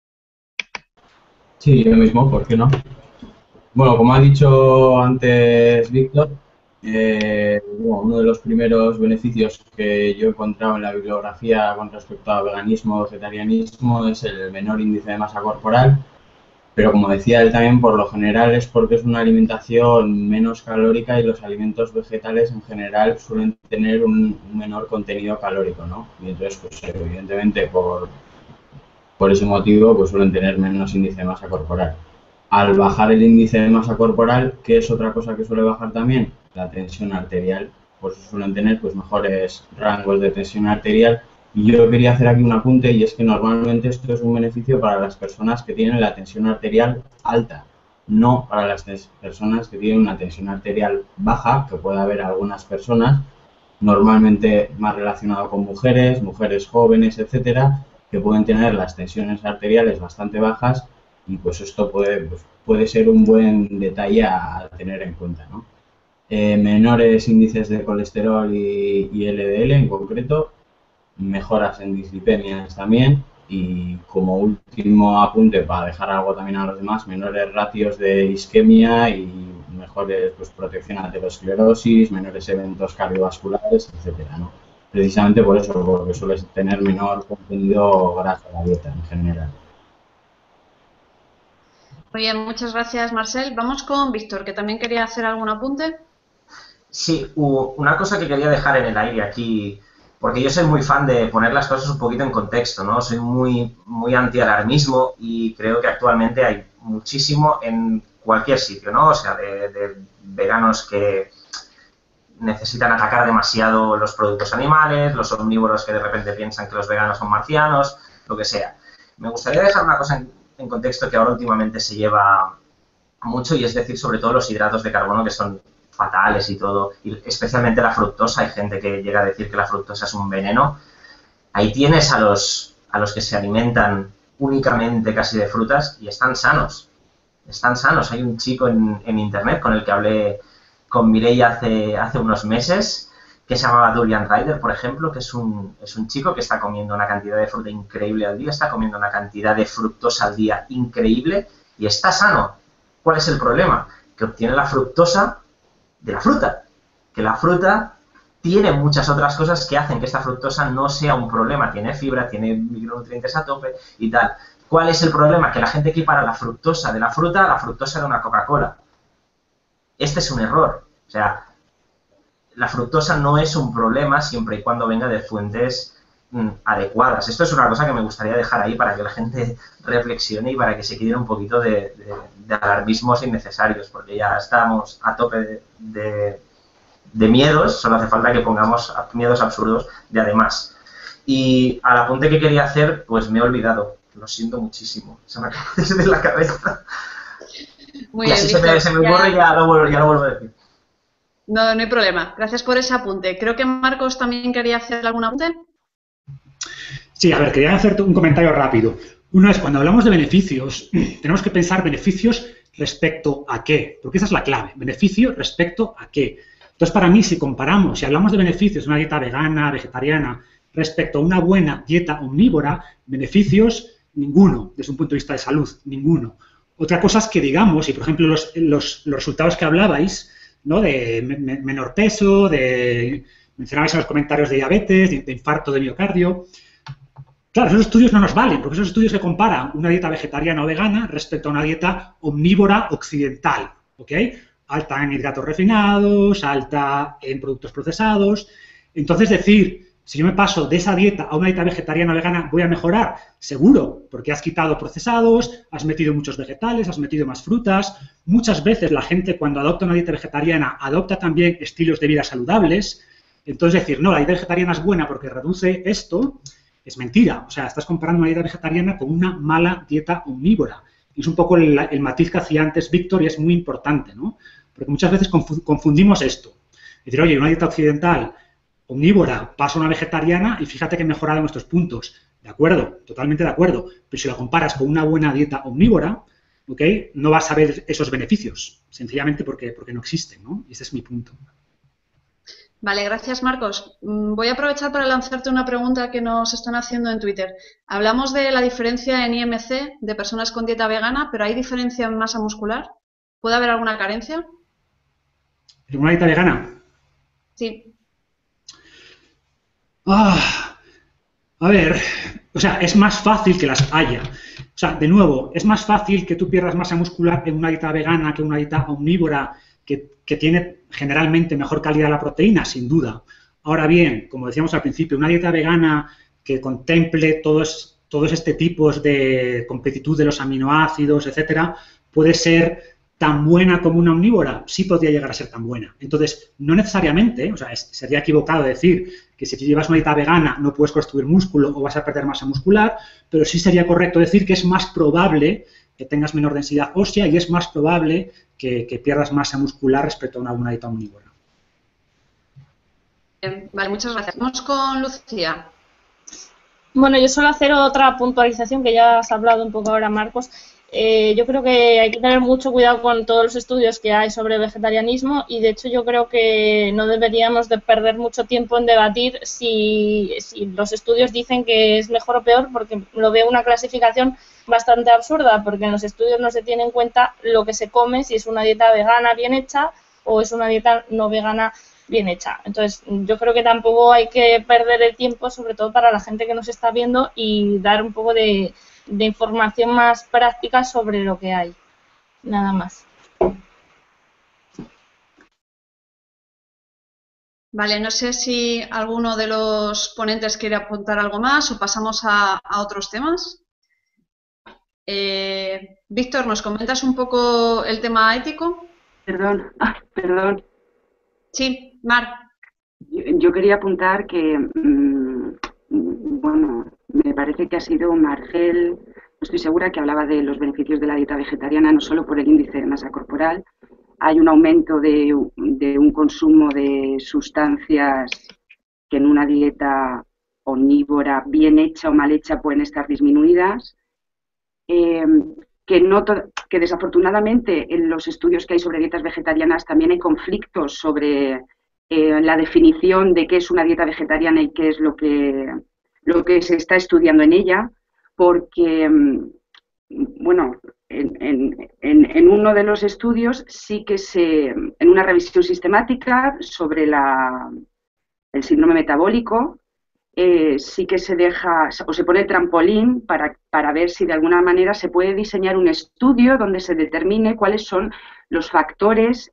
Sí, yo mismo, ¿por qué no? Bueno, como ha dicho antes Víctor, uno de los primeros beneficios que yo he encontrado en la bibliografía con respecto a veganismo o vegetarianismo es el menor índice de masa corporal, pero como decía él también, por lo general es porque es una alimentación menos calórica y los alimentos vegetales en general suelen tener un menor contenido calórico, ¿no? Y entonces, pues evidentemente por ese motivo pues suelen tener menos índice de masa corporal. Al bajar el índice de masa corporal, ¿qué es otra cosa que suele bajar también? la tensión arterial, por eso suelen tener pues mejores rangos de tensión arterial. Y yo quería hacer aquí un apunte, y es que normalmente esto es un beneficio para las personas que tienen la tensión arterial alta, no para las personas que tienen una tensión arterial baja, que puede haber algunas personas, normalmente más relacionado con mujeres, mujeres jóvenes, etcétera, que pueden tener las tensiones arteriales bastante bajas, y pues esto puede ser un buen detalle a tener en cuenta, ¿no? Menores índices de colesterol y LDL en concreto, mejoras en dislipemias también, y como último apunte, para dejar algo también a los demás, menores ratios de isquemia y mejores pues, protección a aterosclerosis, menores eventos cardiovasculares, etcétera, ¿no? Precisamente por eso, porque suele tener menor contenido graso en la dieta en general. Muy bien, muchas gracias, Marcel. Vamos con Víctor, que también quería hacer algún apunte. Sí, una cosa que quería dejar en el aire aquí, porque yo soy muy fan de poner las cosas un poquito en contexto, ¿no? Soy muy anti-alarmismo, y creo que actualmente hay muchísimo en cualquier sitio, ¿no? O sea, de veganos que necesitan atacar demasiado los productos animales, los omnívoros que de repente piensan que los veganos son marcianos, lo que sea. Me gustaría dejar una cosa en contexto que ahora últimamente se lleva mucho, y es decir, sobre todo los hidratos de carbono, que son fatales y todo, y especialmente la fructosa. Hay gente que llega a decir que la fructosa es un veneno. Ahí tienes a los que se alimentan únicamente casi de frutas y están sanos. Están sanos. Hay un chico en internet con el que hablé con Mireia hace unos meses, que se llamaba Durian Rider, por ejemplo, que es un chico que está comiendo una cantidad de fruta increíble al día, está comiendo una cantidad de fructosa al día increíble y está sano. ¿Cuál es el problema? Que obtiene la fructosa de la fruta, que la fruta tiene muchas otras cosas que hacen que esta fructosa no sea un problema, tiene fibra, tiene micronutrientes a tope y tal. ¿Cuál es el problema? Que la gente equipara la fructosa de la fruta a la fructosa de una Coca-Cola. Este es un error. O sea, la fructosa no es un problema siempre y cuando venga de fuentes adecuadas. Esto es una cosa que me gustaría dejar ahí para que la gente reflexione y para que se quiten un poquito de alarmismos innecesarios, porque ya estamos a tope de miedos, solo hace falta que pongamos miedos absurdos de además. Y al apunte que quería hacer, pues me he olvidado. Lo siento muchísimo. Se me acaba de la cabeza. Muy y bien, así Víctor, se me borra y ya lo vuelvo a decir. No hay problema. Gracias por ese apunte. Creo que Marcos también quería hacer algún apunte. Sí, a ver, quería hacerte un comentario rápido. Uno es, cuando hablamos de beneficios, tenemos que pensar beneficios respecto a qué, porque esa es la clave, beneficio respecto a qué. Entonces, para mí, si comparamos, si hablamos de beneficios de una dieta vegana, vegetariana, respecto a una buena dieta omnívora, beneficios, ninguno, desde un punto de vista de salud, ninguno. Otra cosa es que digamos, y por ejemplo los resultados que hablabais, ¿no? De menor peso, mencionabais en los comentarios de diabetes, de infarto de miocardio. Claro, esos estudios no nos valen, porque esos estudios se comparan una dieta vegetariana o vegana respecto a una dieta omnívora occidental, ¿ok? Alta en hidratos refinados, alta en productos procesados. Entonces, decir, si yo me paso de esa dieta a una dieta vegetariana o vegana, ¿voy a mejorar? Seguro, porque has quitado procesados, has metido muchos vegetales, has metido más frutas. Muchas veces la gente, cuando adopta una dieta vegetariana, adopta también estilos de vida saludables. Entonces, decir, no, la dieta vegetariana es buena porque reduce esto, es mentira. O sea, estás comparando una dieta vegetariana con una mala dieta omnívora. Y es un poco el matiz que hacía antes Víctor, y es muy importante, ¿no? Porque muchas veces confundimos esto. Es decir, oye, una dieta occidental omnívora, paso a una vegetariana y fíjate que he mejorado en estos puntos. De acuerdo, totalmente de acuerdo. Pero si la comparas con una buena dieta omnívora, ¿ok? No vas a ver esos beneficios, sencillamente porque no existen, ¿no? Y ese es mi punto. Vale, gracias, Marcos. Voy a aprovechar para lanzarte una pregunta que nos están haciendo en Twitter. Hablamos de la diferencia en IMC de personas con dieta vegana, pero ¿hay diferencia en masa muscular? ¿Puede haber alguna carencia? ¿En una dieta vegana? Sí. A ver, o sea, es más fácil que las haya. O sea, de nuevo, es más fácil que tú pierdas masa muscular en una dieta vegana que en una dieta omnívora que tiene generalmente mejor calidad de la proteína, sin duda. Ahora bien, como decíamos al principio, una dieta vegana que contemple todos este tipos de completitud de los aminoácidos, etcétera, puede ser tan buena como una omnívora, sí podría llegar a ser tan buena. Entonces, no necesariamente, o sea, sería equivocado decir que si llevas una dieta vegana no puedes construir músculo o vas a perder masa muscular, pero sí sería correcto decir que es más probable que tengas menor densidad ósea y es más probable que pierdas masa muscular respecto a una dieta omnívora. Vale, muchas gracias. Vamos con Lucía. Bueno, yo suelo hacer otra puntualización que ya has hablado un poco ahora, Marcos. Yo creo que hay que tener mucho cuidado con todos los estudios que hay sobre vegetarianismo y de hecho yo creo que no deberíamos de perder mucho tiempo en debatir si los estudios dicen que es mejor o peor, porque lo veo una clasificación bastante absurda, porque en los estudios no se tiene en cuenta lo que se come, si es una dieta vegana bien hecha o es una dieta no vegana bien hecha. Entonces, yo creo que tampoco hay que perder el tiempo, sobre todo para la gente que nos está viendo, y dar un poco de información más práctica sobre lo que hay. Nada más. Vale, no sé si alguno de los ponentes quiere apuntar algo más o pasamos a otros temas. Víctor, ¿nos comentas un poco el tema ético? Perdón. Sí, Mar. Yo quería apuntar que, bueno, me parece que ha sido Margel, no estoy segura, que hablaba de los beneficios de la dieta vegetariana, no solo por el índice de masa corporal. Hay un aumento de un consumo de sustancias que en una dieta omnívora bien hecha o mal hecha pueden estar disminuidas. Que desafortunadamente en los estudios que hay sobre dietas vegetarianas también hay conflictos sobre la definición de qué es una dieta vegetariana y qué es lo que se está estudiando en ella, porque, bueno, en uno de los estudios sí que en una revisión sistemática sobre el síndrome metabólico, sí que se deja o se pone el trampolín para ver si de alguna manera se puede diseñar un estudio donde se determine cuáles son los factores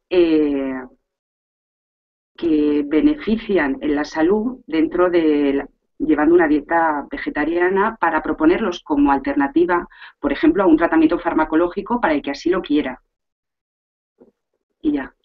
que benefician en la salud dentro de llevando una dieta vegetariana, para proponerlos como alternativa, por ejemplo, a un tratamiento farmacológico para el que así lo quiera. Y ya.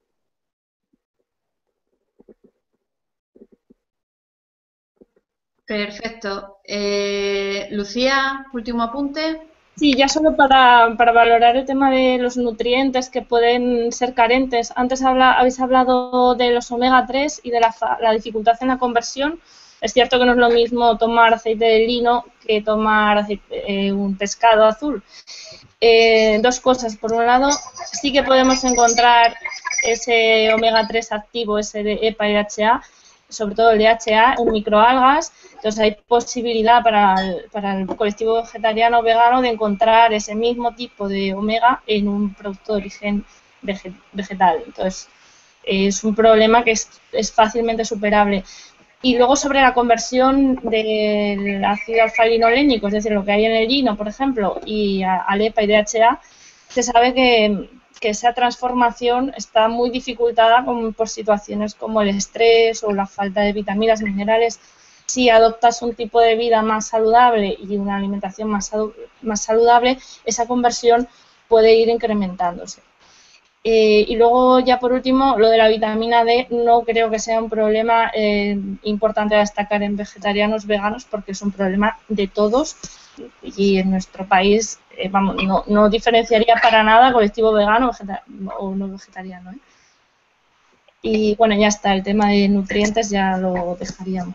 Perfecto. Lucía, último apunte. Sí, ya solo para valorar el tema de los nutrientes que pueden ser carentes. Antes habéis hablado de los omega 3 y de la dificultad en la conversión. Es cierto que no es lo mismo tomar aceite de lino que tomar un pescado azul. Dos cosas. Por un lado, sí que podemos encontrar ese omega 3 activo, ese de EPA y DHA, sobre todo el DHA, en microalgas. Entonces hay posibilidad para el colectivo vegetariano o vegano de encontrar ese mismo tipo de omega en un producto de origen vegetal. Entonces es un problema que es fácilmente superable. Y luego sobre la conversión del ácido alfa-linolénico, es decir, lo que hay en el lino, por ejemplo, y al EPA y DHA, se sabe que esa transformación está muy dificultada por situaciones como el estrés o la falta de vitaminas y minerales. Si adoptas un tipo de vida más saludable y una alimentación más saludable, esa conversión puede ir incrementándose. Y luego, ya por último, lo de la vitamina D no creo que sea un problema importante a destacar en vegetarianos, veganos, porque es un problema de todos y en nuestro país, vamos, no diferenciaría para nada colectivo vegano o no vegetariano. Y bueno, ya está, el tema de nutrientes ya lo dejaríamos.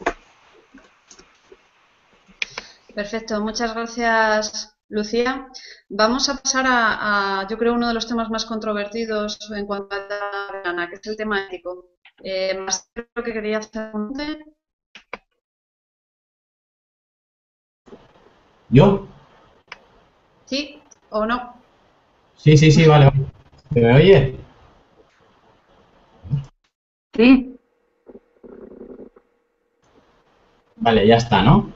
Perfecto, muchas gracias, Lucía. Vamos a pasar a yo creo, uno de los temas más controvertidos en cuanto a la vegana, que es el tema ético. Marcelo, creo que quería hacer un punto. ¿Yo? ¿Sí o no? Sí, vale. ¿Se me oye? Sí. Vale, ya está, ¿no?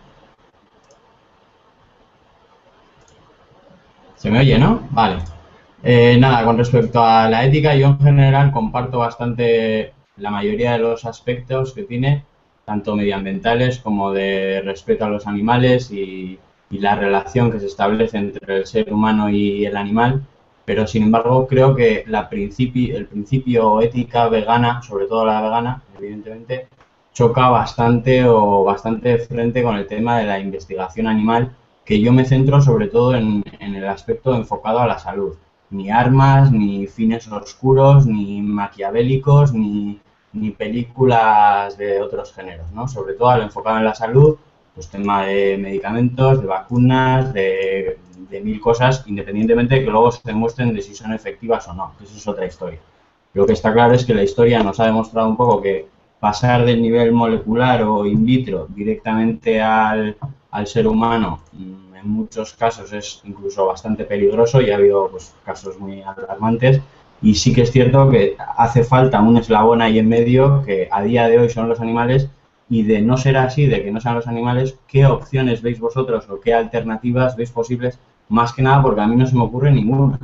¿Se me oye, no? Vale. Nada, con respecto a la ética, yo en general comparto bastante la mayoría de los aspectos que tiene, tanto medioambientales como de respeto a los animales y la relación que se establece entre el ser humano y el animal. pero sin embargo creo que el principio ética vegana, sobre todo la vegana, evidentemente, choca bastante o bastante de frente con el tema de la investigación animal, que yo me centro sobre todo en el aspecto enfocado a la salud. Ni armas, ni fines oscuros, ni maquiavélicos, ni películas de otros géneros, ¿no? Sobre todo al enfocado en la salud, pues tema de medicamentos, de vacunas, de mil cosas, independientemente de que luego se demuestren de si son efectivas o no, que eso es otra historia. Lo que está claro es que la historia nos ha demostrado un poco que pasar del nivel molecular o in vitro directamente al ser humano, en muchos casos es incluso bastante peligroso y ha habido pues, casos muy alarmantes. Y sí que es cierto que hace falta un eslabón ahí en medio, que a día de hoy son los animales, y de no ser así, de que no sean los animales, ¿qué opciones veis vosotros o qué alternativas veis posibles? Más que nada porque a mí no se me ocurre ninguna.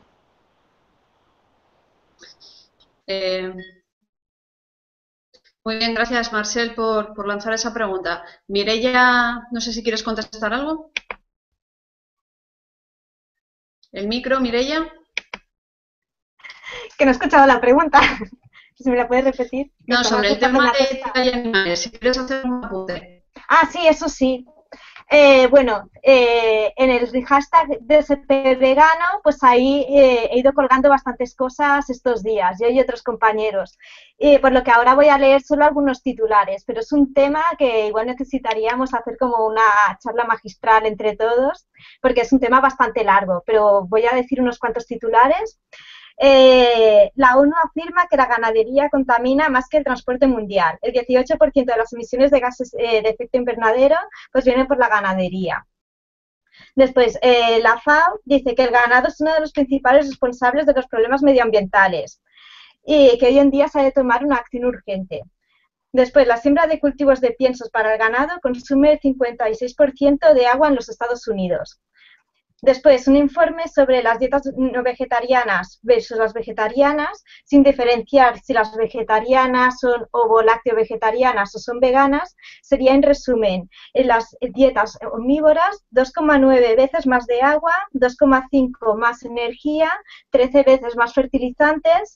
Muy bien, gracias Marcel por lanzar esa pregunta. Mireia, no sé si quieres contestar algo. El micro, Mireia. Que no he escuchado la pregunta. Si me la puedes repetir. No, sobre el tema de ética y animales, si quieres hacer un apunte. Ah, sí, eso sí. Bueno, en el hashtag DSP vegano, pues ahí he ido colgando bastantes cosas estos días, yo y otros compañeros. Por lo que ahora voy a leer solo algunos titulares, pero es un tema que igual necesitaríamos hacer como una charla magistral entre todos, porque es un tema bastante largo, pero voy a decir unos cuantos titulares. La ONU afirma que la ganadería contamina más que el transporte mundial. El 18% de las emisiones de gases de efecto invernadero pues vienen por la ganadería. Después, la FAO dice que el ganado es uno de los principales responsables de los problemas medioambientales y que hoy en día se ha de tomar una acción urgente. Después, la siembra de cultivos de piensos para el ganado consume el 56% de agua en los Estados Unidos. Después, un informe sobre las dietas no vegetarianas versus las vegetarianas, sin diferenciar si las vegetarianas son ovo-lácteo-vegetarianas o son veganas, sería, en resumen, en las dietas omnívoras, 2,9 veces más de agua, 2,5 más energía, 13 veces más fertilizantes,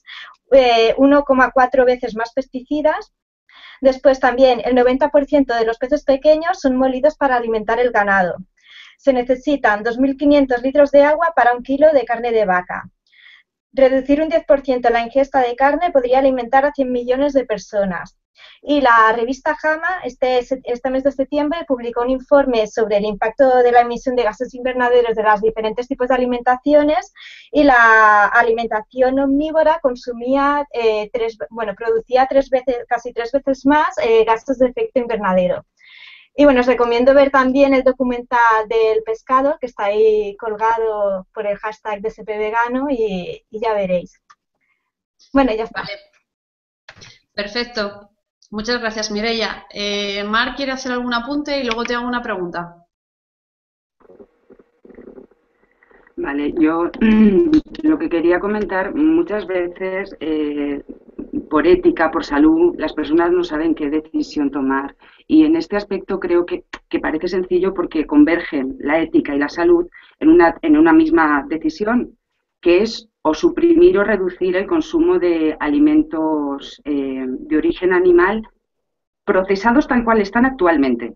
1,4 veces más pesticidas. Después también, el 90% de los peces pequeños son molidos para alimentar el ganado. Se necesitan 2.500 litros de agua para 1 kilo de carne de vaca. Reducir un 10% la ingesta de carne podría alimentar a 100 millones de personas. Y la revista JAMA, este mes de septiembre, publicó un informe sobre el impacto de la emisión de gases invernaderos de los diferentes tipos de alimentaciones, y la alimentación omnívora consumía, producía casi tres veces más gases de efecto invernadero. Y bueno, os recomiendo ver también el documental del pescado, que está ahí colgado por el hashtag DSP vegano, y ya veréis. Bueno, ya está. Vale. Perfecto. Muchas gracias, Mireia. Marc quiere hacer algún apunte y luego te hago una pregunta. Vale, yo lo que quería comentar, muchas veces por ética, por salud, las personas no saben qué decisión tomar. Y en este aspecto creo que parece sencillo porque convergen la ética y la salud en una misma decisión, que es o suprimir o reducir el consumo de alimentos de origen animal procesados tal cual están actualmente.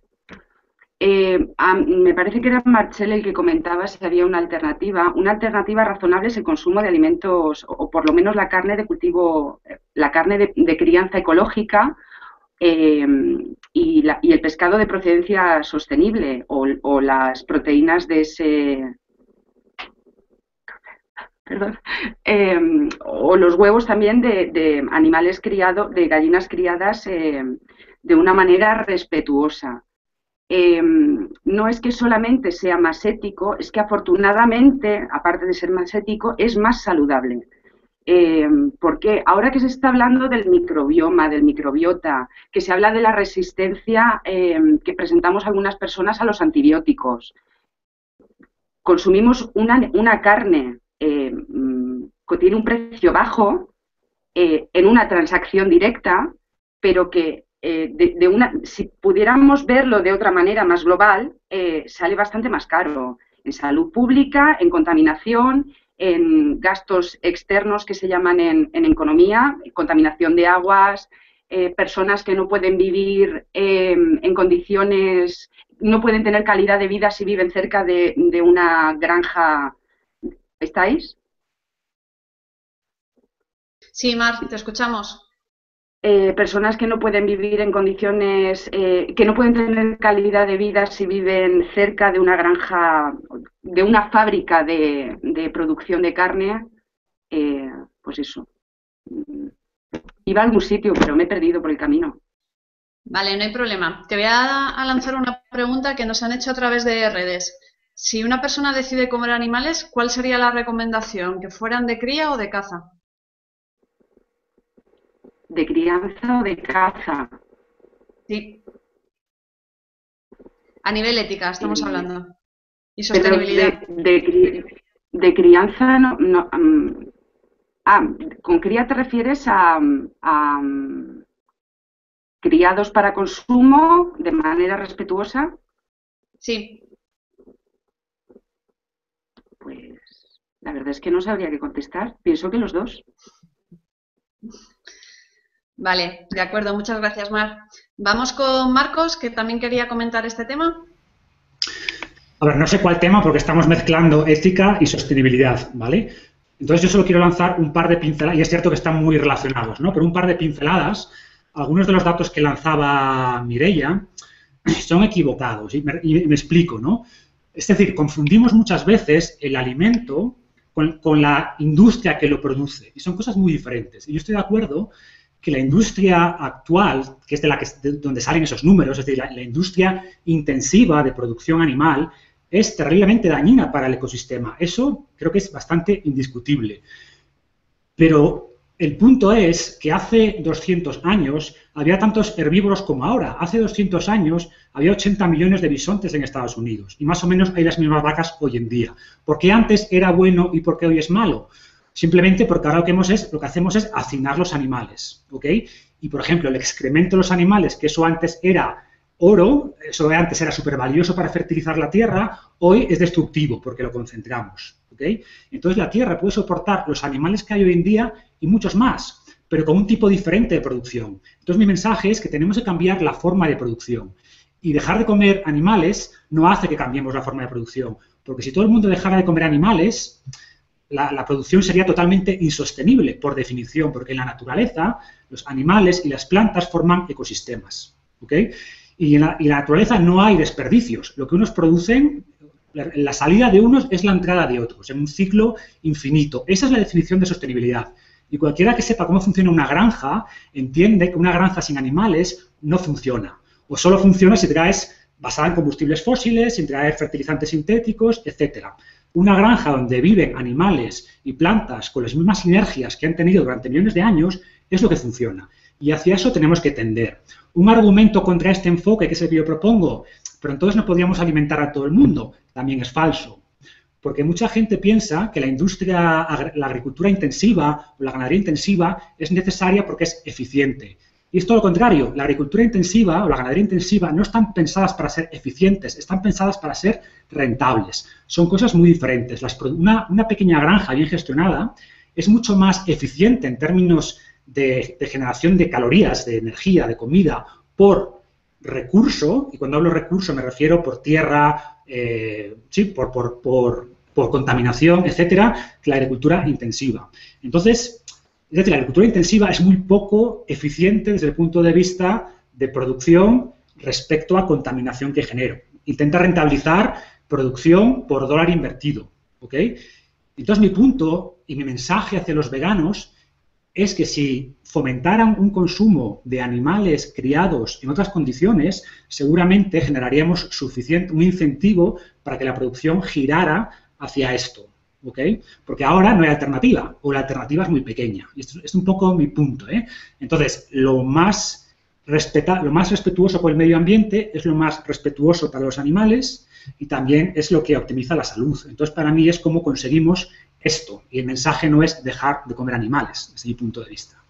Me parece que era Marcel el que comentaba si había una alternativa. Una alternativa razonable es el consumo de alimentos, o por lo menos la carne de cultivo, la carne de crianza ecológica, y el pescado de procedencia sostenible, o las proteínas de ese... Perdón. O los huevos también de animales criados, de gallinas criadas de una manera respetuosa. No es que solamente sea más ético, es que afortunadamente, aparte de ser más ético, es más saludable. Porque ahora que se está hablando del microbioma, del microbiota, que se habla de la resistencia que presentamos algunas personas a los antibióticos, consumimos una carne que tiene un precio bajo en una transacción directa, pero que si pudiéramos verlo de otra manera más global, sale bastante más caro en salud pública, en contaminación, en gastos externos que se llaman en economía, contaminación de aguas, personas que no pueden vivir en condiciones, no pueden tener calidad de vida si viven cerca de una granja. ¿Estáis? Sí, Mar, te escuchamos. Personas que no pueden vivir en condiciones, que no pueden tener calidad de vida si viven cerca de una granja, de una fábrica de producción de carne, pues eso. Iba a algún sitio, pero me he perdido por el camino. Vale, no hay problema. Te voy a lanzar una pregunta que nos han hecho a través de redes. Si una persona decide comer animales, ¿cuál sería la recomendación? ¿Que fueran de cría o de caza? ¿De crianza o de caza? Sí. A nivel ética estamos hablando. Y Pero sostenibilidad. de crianza no. ¿Con cría te refieres a criados para consumo de manera respetuosa? Sí. Pues la verdad es que no sabría qué contestar. Pienso que los dos. Vale, de acuerdo. Muchas gracias, Mar. Vamos con Marcos, que también quería comentar este tema. A ver, no sé cuál tema porque estamos mezclando ética y sostenibilidad, ¿vale? Entonces yo solo quiero lanzar un par de pinceladas, y es cierto que están muy relacionados, ¿no? Pero un par de pinceladas. Algunos de los datos que lanzaba Mireia son equivocados, y me explico, ¿no? Es decir, confundimos muchas veces el alimento con la industria que lo produce, y son cosas muy diferentes. Y yo estoy de acuerdo que la industria actual, que es de donde salen esos números, es decir, la industria intensiva de producción animal, es terriblemente dañina para el ecosistema. Eso creo que es bastante indiscutible. Pero el punto es que hace 200 años había tantos herbívoros como ahora. Hace 200 años había 80 millones de bisontes en Estados Unidos y más o menos hay las mismas vacas hoy en día. ¿Por qué antes era bueno y por qué hoy es malo? Simplemente porque ahora lo que hacemos es hacinar los animales, ¿ok? Y, por ejemplo, el excremento de los animales, que eso antes era oro, eso antes era súper valioso para fertilizar la tierra, hoy es destructivo porque lo concentramos, ¿ok? Entonces la tierra puede soportar los animales que hay hoy en día y muchos más, pero con un tipo diferente de producción. Entonces mi mensaje es que tenemos que cambiar la forma de producción. Y dejar de comer animales no hace que cambiemos la forma de producción, porque si todo el mundo dejara de comer animales, la producción sería totalmente insostenible, por definición, porque en la naturaleza los animales y las plantas forman ecosistemas, ¿ok? Y en la naturaleza no hay desperdicios. Lo que unos producen, la salida de unos es la entrada de otros, en un ciclo infinito. Esa es la definición de sostenibilidad. Y cualquiera que sepa cómo funciona una granja, entiende que una granja sin animales no funciona. O solo funciona si traes basada en combustibles fósiles, sin traer fertilizantes sintéticos, etcétera. Una granja donde viven animales y plantas con las mismas sinergias que han tenido durante millones de años es lo que funciona. Y hacia eso tenemos que tender. Un argumento contra este enfoque, que es el que yo propongo, pero entonces no podríamos alimentar a todo el mundo, también es falso. Porque mucha gente piensa que la agricultura intensiva o la ganadería intensiva es necesaria porque es eficiente. Y es todo lo contrario, la agricultura intensiva o la ganadería intensiva no están pensadas para ser eficientes, están pensadas para ser rentables. Son cosas muy diferentes. Una pequeña granja bien gestionada es mucho más eficiente en términos de generación de calorías, de energía, de comida, por recurso, y cuando hablo recurso me refiero por tierra, sí, por contaminación, etcétera, que la agricultura intensiva. Entonces, es decir, la agricultura intensiva es muy poco eficiente desde el punto de vista de producción respecto a contaminación que genera. Intenta rentabilizar producción por dólar invertido, ¿ok? Entonces, mi punto y mi mensaje hacia los veganos es que si fomentaran un consumo de animales criados en otras condiciones, seguramente generaríamos un incentivo para que la producción girara hacia esto. ¿Ok? Porque ahora no hay alternativa, o la alternativa es muy pequeña. Y esto es un poco mi punto, ¿eh? Entonces, lo más respetuoso con el medio ambiente es lo más respetuoso para los animales y también es lo que optimiza la salud. Entonces, para mí es cómo conseguimos esto. Y el mensaje no es dejar de comer animales, desde mi punto de vista.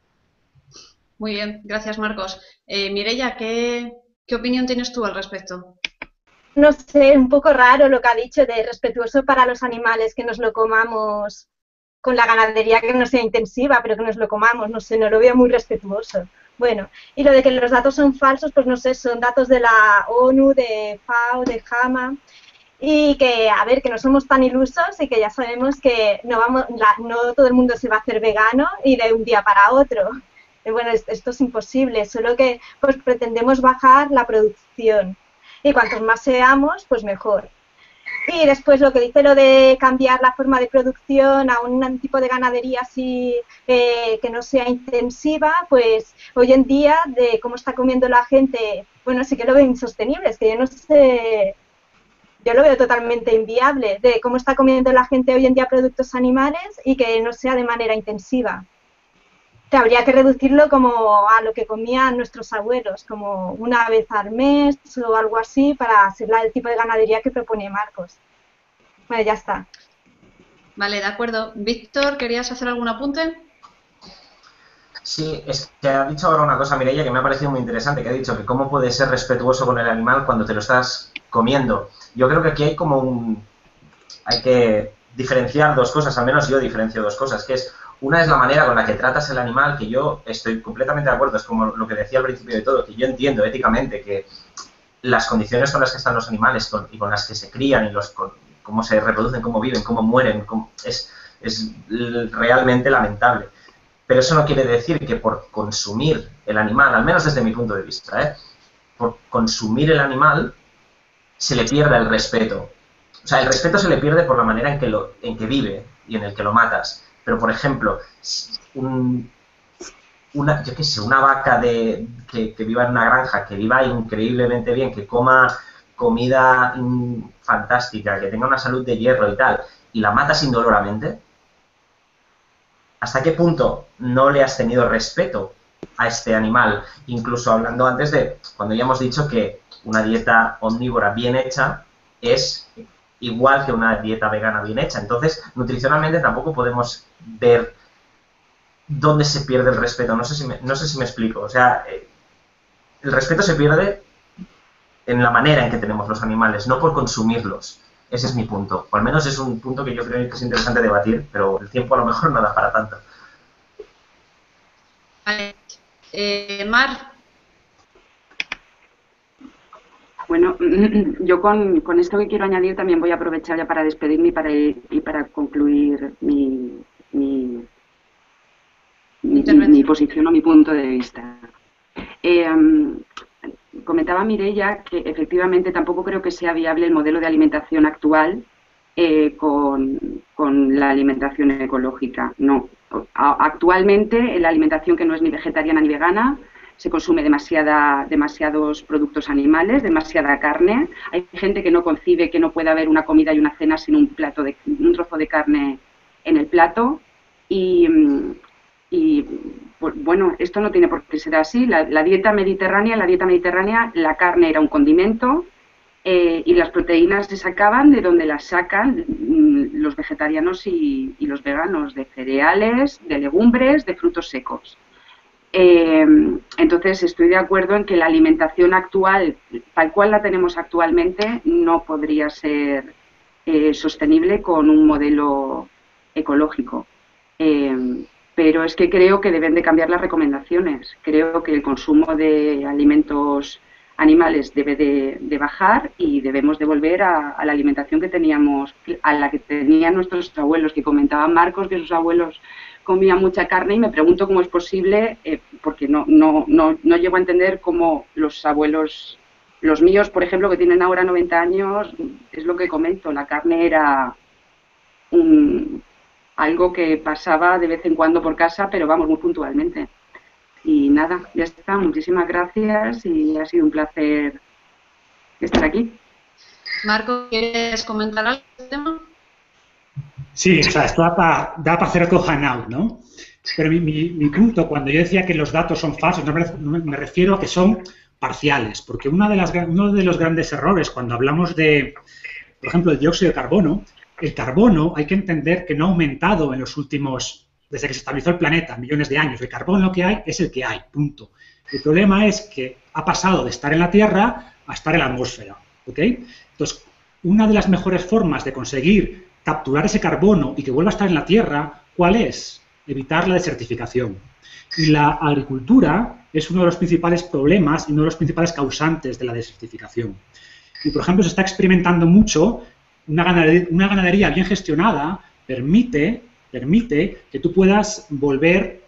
Muy bien, gracias, Marcos. Mireia, ¿qué opinión tienes tú al respecto? no sé, un poco raro lo que ha dicho de respetuoso para los animales, que nos lo comamos con la ganadería que no sea intensiva, pero que nos lo comamos, no sé, no lo veo muy respetuoso. Bueno, y lo de que los datos son falsos, pues no sé, son datos de la ONU, de FAO, de JAMA, y que, a ver, que no somos tan ilusos y que ya sabemos que no todo el mundo se va a hacer vegano y de un día para otro. Bueno, esto es imposible, solo que pues pretendemos bajar la producción. Y cuantos más seamos, pues mejor. Y después lo que dice lo de cambiar la forma de producción a un tipo de ganadería así que no sea intensiva, pues hoy en día de cómo está comiendo la gente, bueno, sí que lo veo insostenible, es que yo no sé, yo lo veo totalmente inviable, de cómo está comiendo la gente hoy en día productos animales y que no sea de manera intensiva. Que habría que reducirlo como a lo que comían nuestros abuelos, como una vez al mes o algo así, para hacer el tipo de ganadería que propone Marcos. Bueno, ya está. Vale, de acuerdo. Víctor, ¿querías hacer algún apunte? Sí, es que ha dicho ahora una cosa, Mireia, que me ha parecido muy interesante, que ha dicho que cómo puedes ser respetuoso con el animal cuando te lo estás comiendo. Yo creo que aquí hay hay que diferenciar dos cosas, al menos yo diferencio dos cosas, que es, una es la manera con la que tratas el animal, que yo estoy completamente de acuerdo, es como lo que decía al principio de todo, que yo entiendo éticamente que las condiciones con las que están los animales y con las que se crían y cómo se reproducen, cómo viven, cómo mueren, es realmente lamentable. Pero eso no quiere decir que por consumir el animal, al menos desde mi punto de vista, por consumir el animal se le pierda el respeto. O sea, el respeto se le pierde por la manera en que vive y en el que lo matas. Pero, por ejemplo, una vaca que viva en una granja, que viva increíblemente bien, que coma comida fantástica, que tenga una salud de hierro y tal, y la matas indoloramente, ¿hasta qué punto no le has tenido respeto a este animal? Incluso hablando antes cuando ya hemos dicho que una dieta omnívora bien hecha es igual que una dieta vegana bien hecha. Entonces, nutricionalmente tampoco podemos ver dónde se pierde el respeto. No sé si me explico. O sea, el respeto se pierde en la manera en que tenemos los animales, no por consumirlos. Ese es mi punto. O al menos es un punto que yo creo que es interesante debatir, pero el tiempo a lo mejor no da para tanto. Vale. Mar. Bueno, yo con esto que quiero añadir también voy a aprovechar ya para despedirme y para concluir mi posición o mi punto de vista. Comentaba Mireia que efectivamente tampoco creo que sea viable el modelo de alimentación actual con la alimentación ecológica. No. Actualmente la alimentación que no es ni vegetariana ni vegana se consume demasiados productos animales, demasiada carne. Hay gente que no concibe que no pueda haber una comida y una cena sin un trozo de carne en el plato. Y pues, bueno, esto no tiene por qué ser así. La dieta mediterránea, la carne era un condimento y las proteínas se sacaban de donde las sacan los vegetarianos y los veganos, de cereales, de legumbres, de frutos secos. Entonces estoy de acuerdo en que la alimentación actual, tal cual la tenemos actualmente, no podría ser sostenible con un modelo ecológico. Pero es que creo que deben de cambiar las recomendaciones. Creo que el consumo de alimentos animales debe de bajar y debemos de volver a la alimentación que teníamos, a la que tenían nuestros abuelos, que comentaba Marcos que sus abuelos comían mucha carne, y me pregunto cómo es posible, porque no llego a entender cómo los abuelos, los míos, por ejemplo, que tienen ahora 90 años, es lo que comento, la carne era algo que pasaba de vez en cuando por casa, pero vamos, muy puntualmente. Y nada, ya está, muchísimas gracias y ha sido un placer estar aquí. Marco, ¿quieres comentar algo del tema? Sí, o sea, esto da para hacer otro hangout, ¿no? Pero mi punto, cuando yo decía que los datos son falsos, me refiero a que son parciales, porque uno de los grandes errores cuando hablamos de, por ejemplo, el dióxido de carbono, el carbono hay que entender que no ha aumentado en los últimos, desde que se estabilizó el planeta, millones de años. El carbono que hay es el que hay, punto. El problema es que ha pasado de estar en la Tierra a estar en la atmósfera. ¿ok? Entonces, una de las mejores formas de conseguir capturar ese carbono y que vuelva a estar en la Tierra, ¿cuál es? Evitar la desertificación. Y la agricultura es uno de los principales problemas y uno de los principales causantes de la desertificación. Y, por ejemplo, se está experimentando mucho, una ganadería bien gestionada permite que tú puedas volver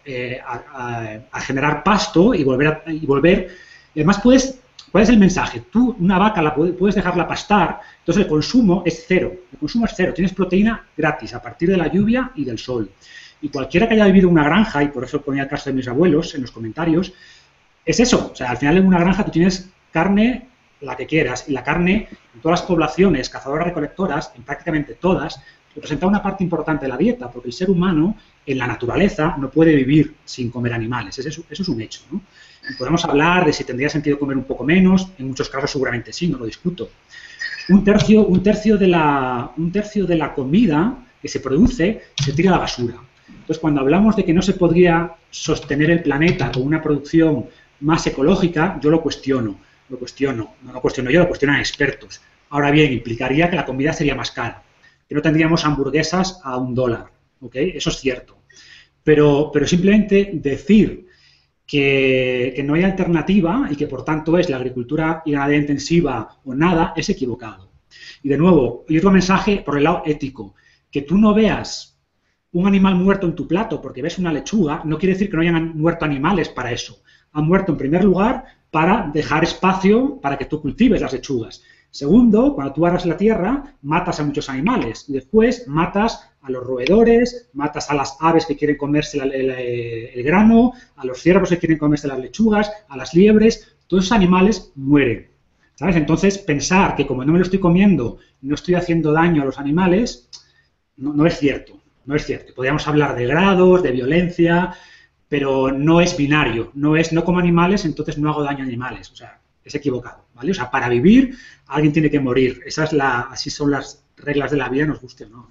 a generar pasto y volver. Y además ¿cuál es el mensaje? Tú, una vaca, puedes dejarla pastar, entonces el consumo es cero. El consumo es cero. Tienes proteína gratis a partir de la lluvia y del sol. Y cualquiera que haya vivido en una granja, y por eso ponía el caso de mis abuelos en los comentarios, es eso. O sea, al final en una granja tú tienes carne, la que quieras, y la carne en todas las poblaciones cazadoras-recolectoras, en prácticamente todas, representa una parte importante de la dieta, porque el ser humano en la naturaleza no puede vivir sin comer animales. Eso es un hecho, ¿no? Y podemos hablar de si tendría sentido comer un poco menos, en muchos casos seguramente sí, no lo discuto. Un tercio de la comida que se produce se tira a la basura. Entonces, cuando hablamos de que no se podría sostener el planeta con una producción más ecológica, yo lo cuestiono. No lo cuestiono yo, lo cuestionan expertos. Ahora bien, implicaría que la comida sería más cara, que no tendríamos hamburguesas a $1, ¿ok? Eso es cierto. Pero simplemente decir que no hay alternativa y que por tanto es la agricultura y ganadería intensiva o nada, es equivocado. Y de nuevo, y otro mensaje por el lado ético, que tú no veas un animal muerto en tu plato porque ves una lechuga, no quiere decir que no hayan muerto animales para eso. Han muerto en primer lugar para dejar espacio para que tú cultives las lechugas. Segundo, cuando tú aras la tierra, matas a muchos animales y después matas a los roedores, matas a las aves que quieren comerse el grano, a los ciervos que quieren comerse las lechugas, a las liebres, todos esos animales mueren, ¿sabes? Entonces, pensar que como no me lo estoy comiendo, no estoy haciendo daño a los animales, no es cierto, no es cierto. Podríamos hablar de grados, de violencia, pero no es binario, no como animales, entonces no hago daño a animales, o sea, es equivocado, ¿vale? O sea, para vivir alguien tiene que morir, así son las reglas de la vida, nos guste o no.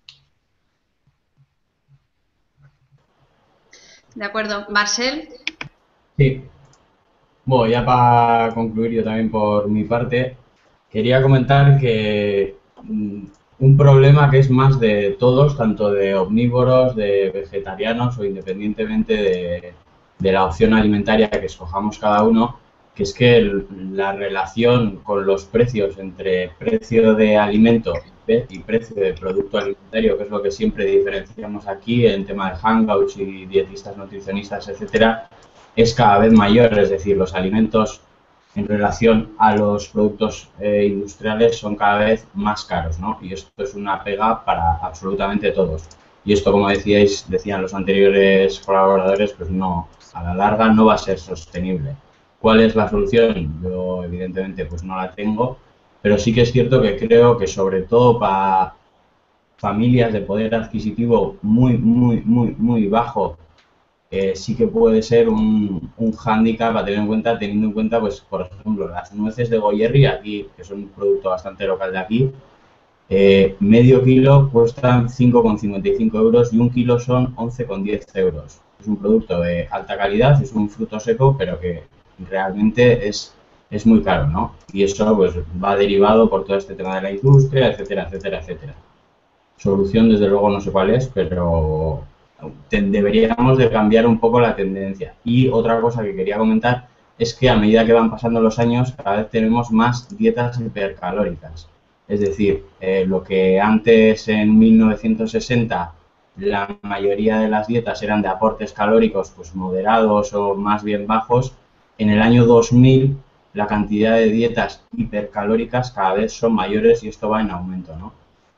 De acuerdo. Marcel. Sí. Bueno, ya para concluir yo también por mi parte, quería comentar que un problema que es más de todos, tanto de omnívoros, de vegetarianos o independientemente de la opción alimentaria que escojamos cada uno, que es que la relación con los precios entre precio de alimento y precio de producto alimentario, que es lo que siempre diferenciamos aquí en tema de hangouts y dietistas, nutricionistas, etcétera, es cada vez mayor. Es decir, los alimentos en relación a los productos industriales son cada vez más caros, ¿no? Y esto es una pega para absolutamente todos. Y esto, como decían los anteriores colaboradores, pues no, a la larga no va a ser sostenible. ¿Cuál es la solución? Yo, evidentemente, pues no la tengo, pero sí que es cierto que creo que sobre todo para familias de poder adquisitivo muy bajo, sí que puede ser un hándicap a tener en cuenta, teniendo en cuenta, pues, por ejemplo, las nueces de Goierri, aquí, que son un producto bastante local de aquí, medio kilo cuestan 5,55 euros y un kilo son 11,10 euros. Es un producto de alta calidad, es un fruto seco, pero que realmente es muy caro, ¿no? Y eso pues va derivado por todo este tema de la industria, etcétera, etcétera, etcétera. Solución, desde luego, no sé cuál es, pero deberíamos de cambiar un poco la tendencia. Y otra cosa que quería comentar es que a medida que van pasando los años, cada vez tenemos más dietas hipercalóricas. Es decir, lo que antes en 1960 la mayoría de las dietas eran de aportes calóricos pues moderados o más bien bajos, en el año 2000 la cantidad de dietas hipercalóricas cada vez son mayores y esto va en aumento, ¿no?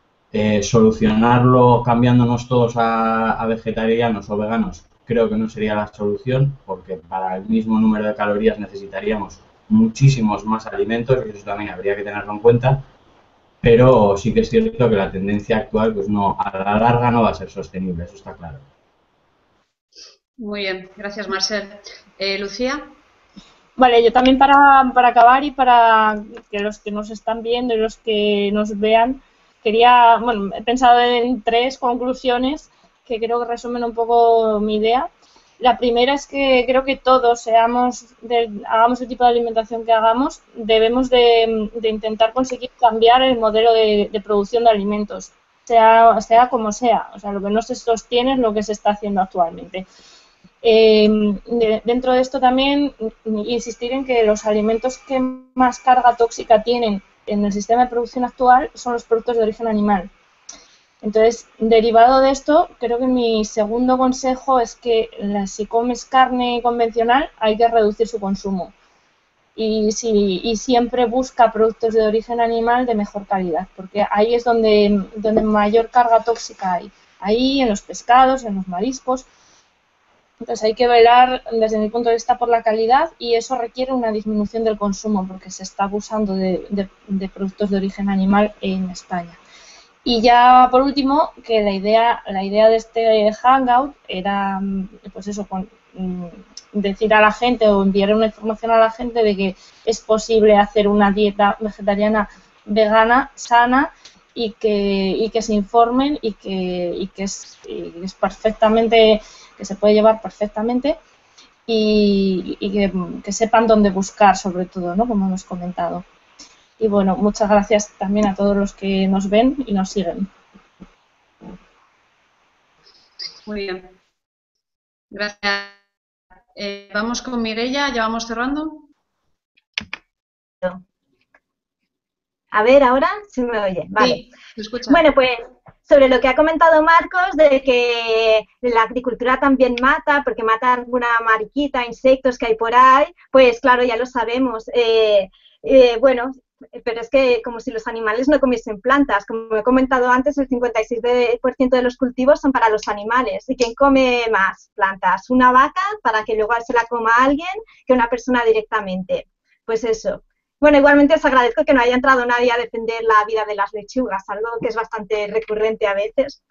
Solucionarlo cambiándonos todos a vegetarianos o veganos creo que no sería la solución, porque para el mismo número de calorías necesitaríamos muchísimos más alimentos y eso también habría que tenerlo en cuenta, pero sí que es cierto que la tendencia actual pues no, a la larga no va a ser sostenible, eso está claro. Muy bien, gracias Marcel. Lucía. Vale, yo también para acabar y para que los que nos están viendo y los que nos vean, he pensado en 3 conclusiones que creo que resumen un poco mi idea. La primera es que creo que todos, hagamos el tipo de alimentación que hagamos, debemos de intentar conseguir cambiar el modelo de producción de alimentos, sea como sea. O sea, lo que no se sostiene es lo que se está haciendo actualmente. Dentro de esto también insistir en que los alimentos que más carga tóxica tienen en el sistema de producción actual son los productos de origen animal. Entonces, derivado de esto, creo que mi segundo consejo es que si comes carne convencional hay que reducir su consumo y siempre busca productos de origen animal de mejor calidad, porque ahí es donde mayor carga tóxica hay. Ahí, en los pescados, en los mariscos. Entonces hay que velar desde mi punto de vista por la calidad y eso requiere una disminución del consumo porque se está abusando de productos de origen animal en España. Y ya por último, que la idea de este hangout era, pues eso, decir a la gente o enviar una información a la gente de que es posible hacer una dieta vegetariana vegana, sana y que se informen y que es perfectamente, que se puede llevar perfectamente y que sepan dónde buscar sobre todo, ¿no? Como hemos comentado. Y bueno, muchas gracias también a todos los que nos ven y nos siguen. Muy bien. Gracias. Vamos con Mireia, ya vamos cerrando. A ver, ahora se me oye. Vale. Sí, se escucha. Bueno, pues sobre lo que ha comentado Marcos, de que la agricultura también mata, porque mata alguna mariquita, insectos que hay por ahí, pues claro, ya lo sabemos. Bueno, pero es que como si los animales no comiesen plantas. Como he comentado antes, el 56% de los cultivos son para los animales. ¿Y quién come más plantas? Una vaca para que luego se la coma alguien que una persona directamente. Pues eso. Bueno, igualmente os agradezco que no haya entrado nadie a defender la vida de las lechugas, algo que es bastante recurrente a veces.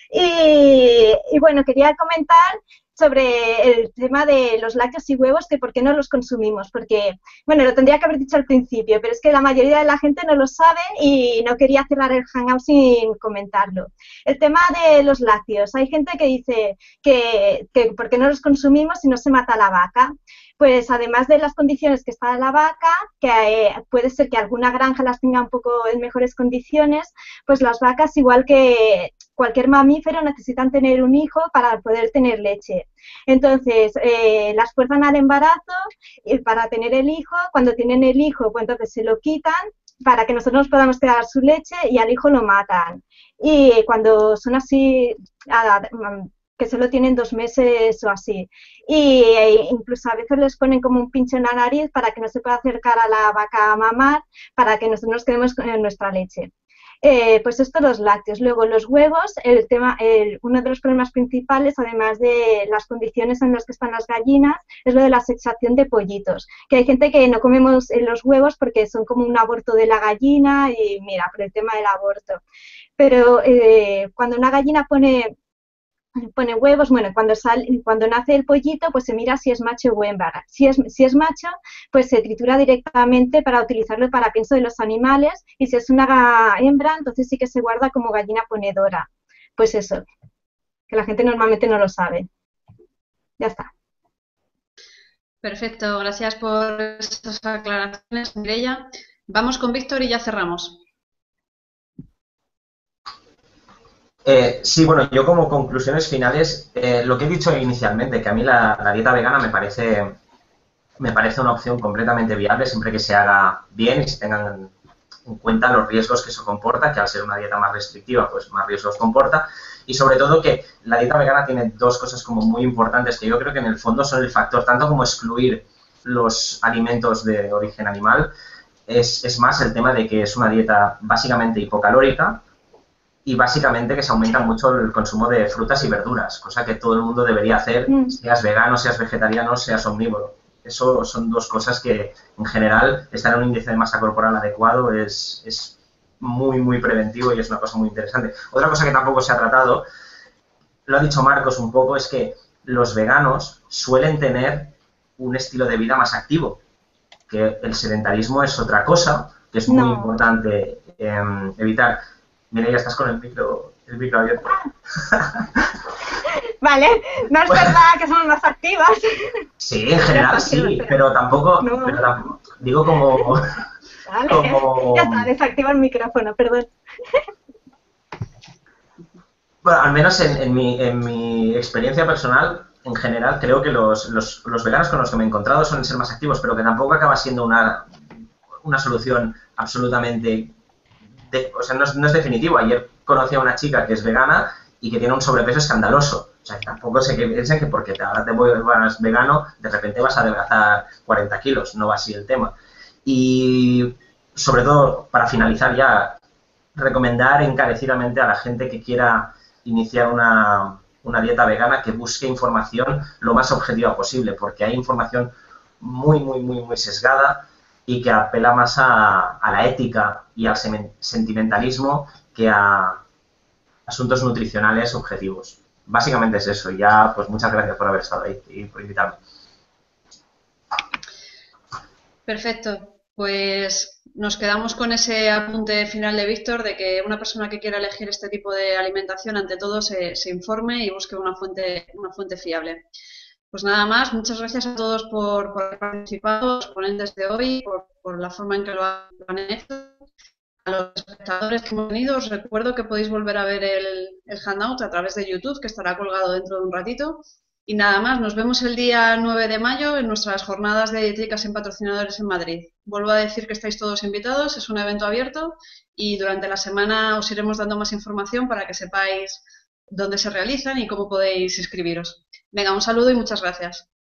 Y bueno, quería comentar sobre el tema de los lácteos y huevos, que por qué no los consumimos, porque, bueno, lo tendría que haber dicho al principio, pero es que la mayoría de la gente no lo sabe y no quería cerrar el hangout sin comentarlo. El tema de los lácteos, hay gente que dice que por qué no los consumimos si no se mata la vaca. Pues además de las condiciones que está la vaca, que puede ser que alguna granja las tenga un poco en mejores condiciones, pues las vacas, igual que cualquier mamífero, necesitan tener un hijo para poder tener leche. Entonces, las fuerzan al embarazo para tener el hijo. Cuando tienen el hijo, pues entonces se lo quitan para que nosotros podamos quedar su leche y al hijo lo matan. Y cuando son así, que solo tienen 2 meses o así. Y incluso a veces les ponen como un pincho en la nariz para que no se pueda acercar a la vaca a mamar, para que nosotros nos quedemos con nuestra leche. Pues esto los lácteos. Luego los huevos, uno de los problemas principales, además de las condiciones en las que están las gallinas, es lo de la sexación de pollitos. Que hay gente que no comemos los huevos porque son como un aborto de la gallina y mira, por el tema del aborto. Pero cuando una gallina pone huevos, bueno, cuando nace el pollito, pues se mira si es macho o hembra. Si es macho, pues se tritura directamente para utilizarlo para pienso de los animales, y si es una hembra, entonces sí que se guarda como gallina ponedora. Pues eso, que la gente normalmente no lo sabe. Ya está. Perfecto, gracias por esas aclaraciones, Mireia. Vamos con Víctor y ya cerramos. Sí, bueno, yo como conclusiones finales, lo que he dicho inicialmente, que a mí la dieta vegana me parece una opción completamente viable siempre que se haga bien y se tengan en cuenta los riesgos que eso comporta, que al ser una dieta más restrictiva, pues más riesgos comporta, y sobre todo que la dieta vegana tiene 2 cosas como muy importantes que yo creo que en el fondo son el factor, tanto como excluir los alimentos de origen animal, es más el tema de que es una dieta básicamente hipocalórica, y básicamente que se aumenta mucho el consumo de frutas y verduras, cosa que todo el mundo debería hacer, seas vegano, seas vegetariano, seas omnívoro. Eso son 2 cosas que, en general, estar en un índice de masa corporal adecuado es muy, muy preventivo y es una cosa muy interesante. Otra cosa que tampoco se ha tratado, lo ha dicho Marcos un poco, es que los veganos suelen tener un estilo de vida más activo, que el sedentarismo es otra cosa que es muy importante evitar. Mira, ya estás con el micro abierto. Vale, no es verdad que somos más activas. Sí, en general sí, pero tampoco, No. pero tampoco- digo como, Vale, como, ya está, desactiva el micrófono, perdón. bueno, al menos en mi experiencia personal, en general, creo que los veganos con los que me he encontrado suelen ser más activos, pero que tampoco acaba siendo una solución absolutamente, o sea, no es definitivo. Ayer conocí a una chica que es vegana y que tiene un sobrepeso escandaloso. O sea, tampoco sé que piensen que porque ahora te vuelvas vegano, de repente vas a adelgazar 40 kilos, no va así el tema. Y sobre todo, para finalizar ya, recomendar encarecidamente a la gente que quiera iniciar una dieta vegana que busque información lo más objetiva posible, porque hay información muy sesgada y que apela más a la ética y al sentimentalismo que a asuntos nutricionales objetivos. Básicamente es eso. Y ya, pues muchas gracias por haber estado ahí y por invitarme. Perfecto. Pues nos quedamos con ese apunte final de Víctor de que una persona que quiera elegir este tipo de alimentación, ante todo, se informe y busque una fuente fiable. Pues nada más, muchas gracias a todos por haber participado, los ponentes de hoy, por la forma en que lo han hecho. A los espectadores que hemos tenido, os recuerdo que podéis volver a ver el handout a través de YouTube, que estará colgado dentro de un ratito. Y nada más, nos vemos el día 9 de mayo en nuestras jornadas de dietéticas sin patrocinadores en Madrid. Vuelvo a decir que estáis todos invitados, es un evento abierto y durante la semana os iremos dando más información para que sepáis dónde se realizan y cómo podéis inscribiros. Venga, un saludo y muchas gracias.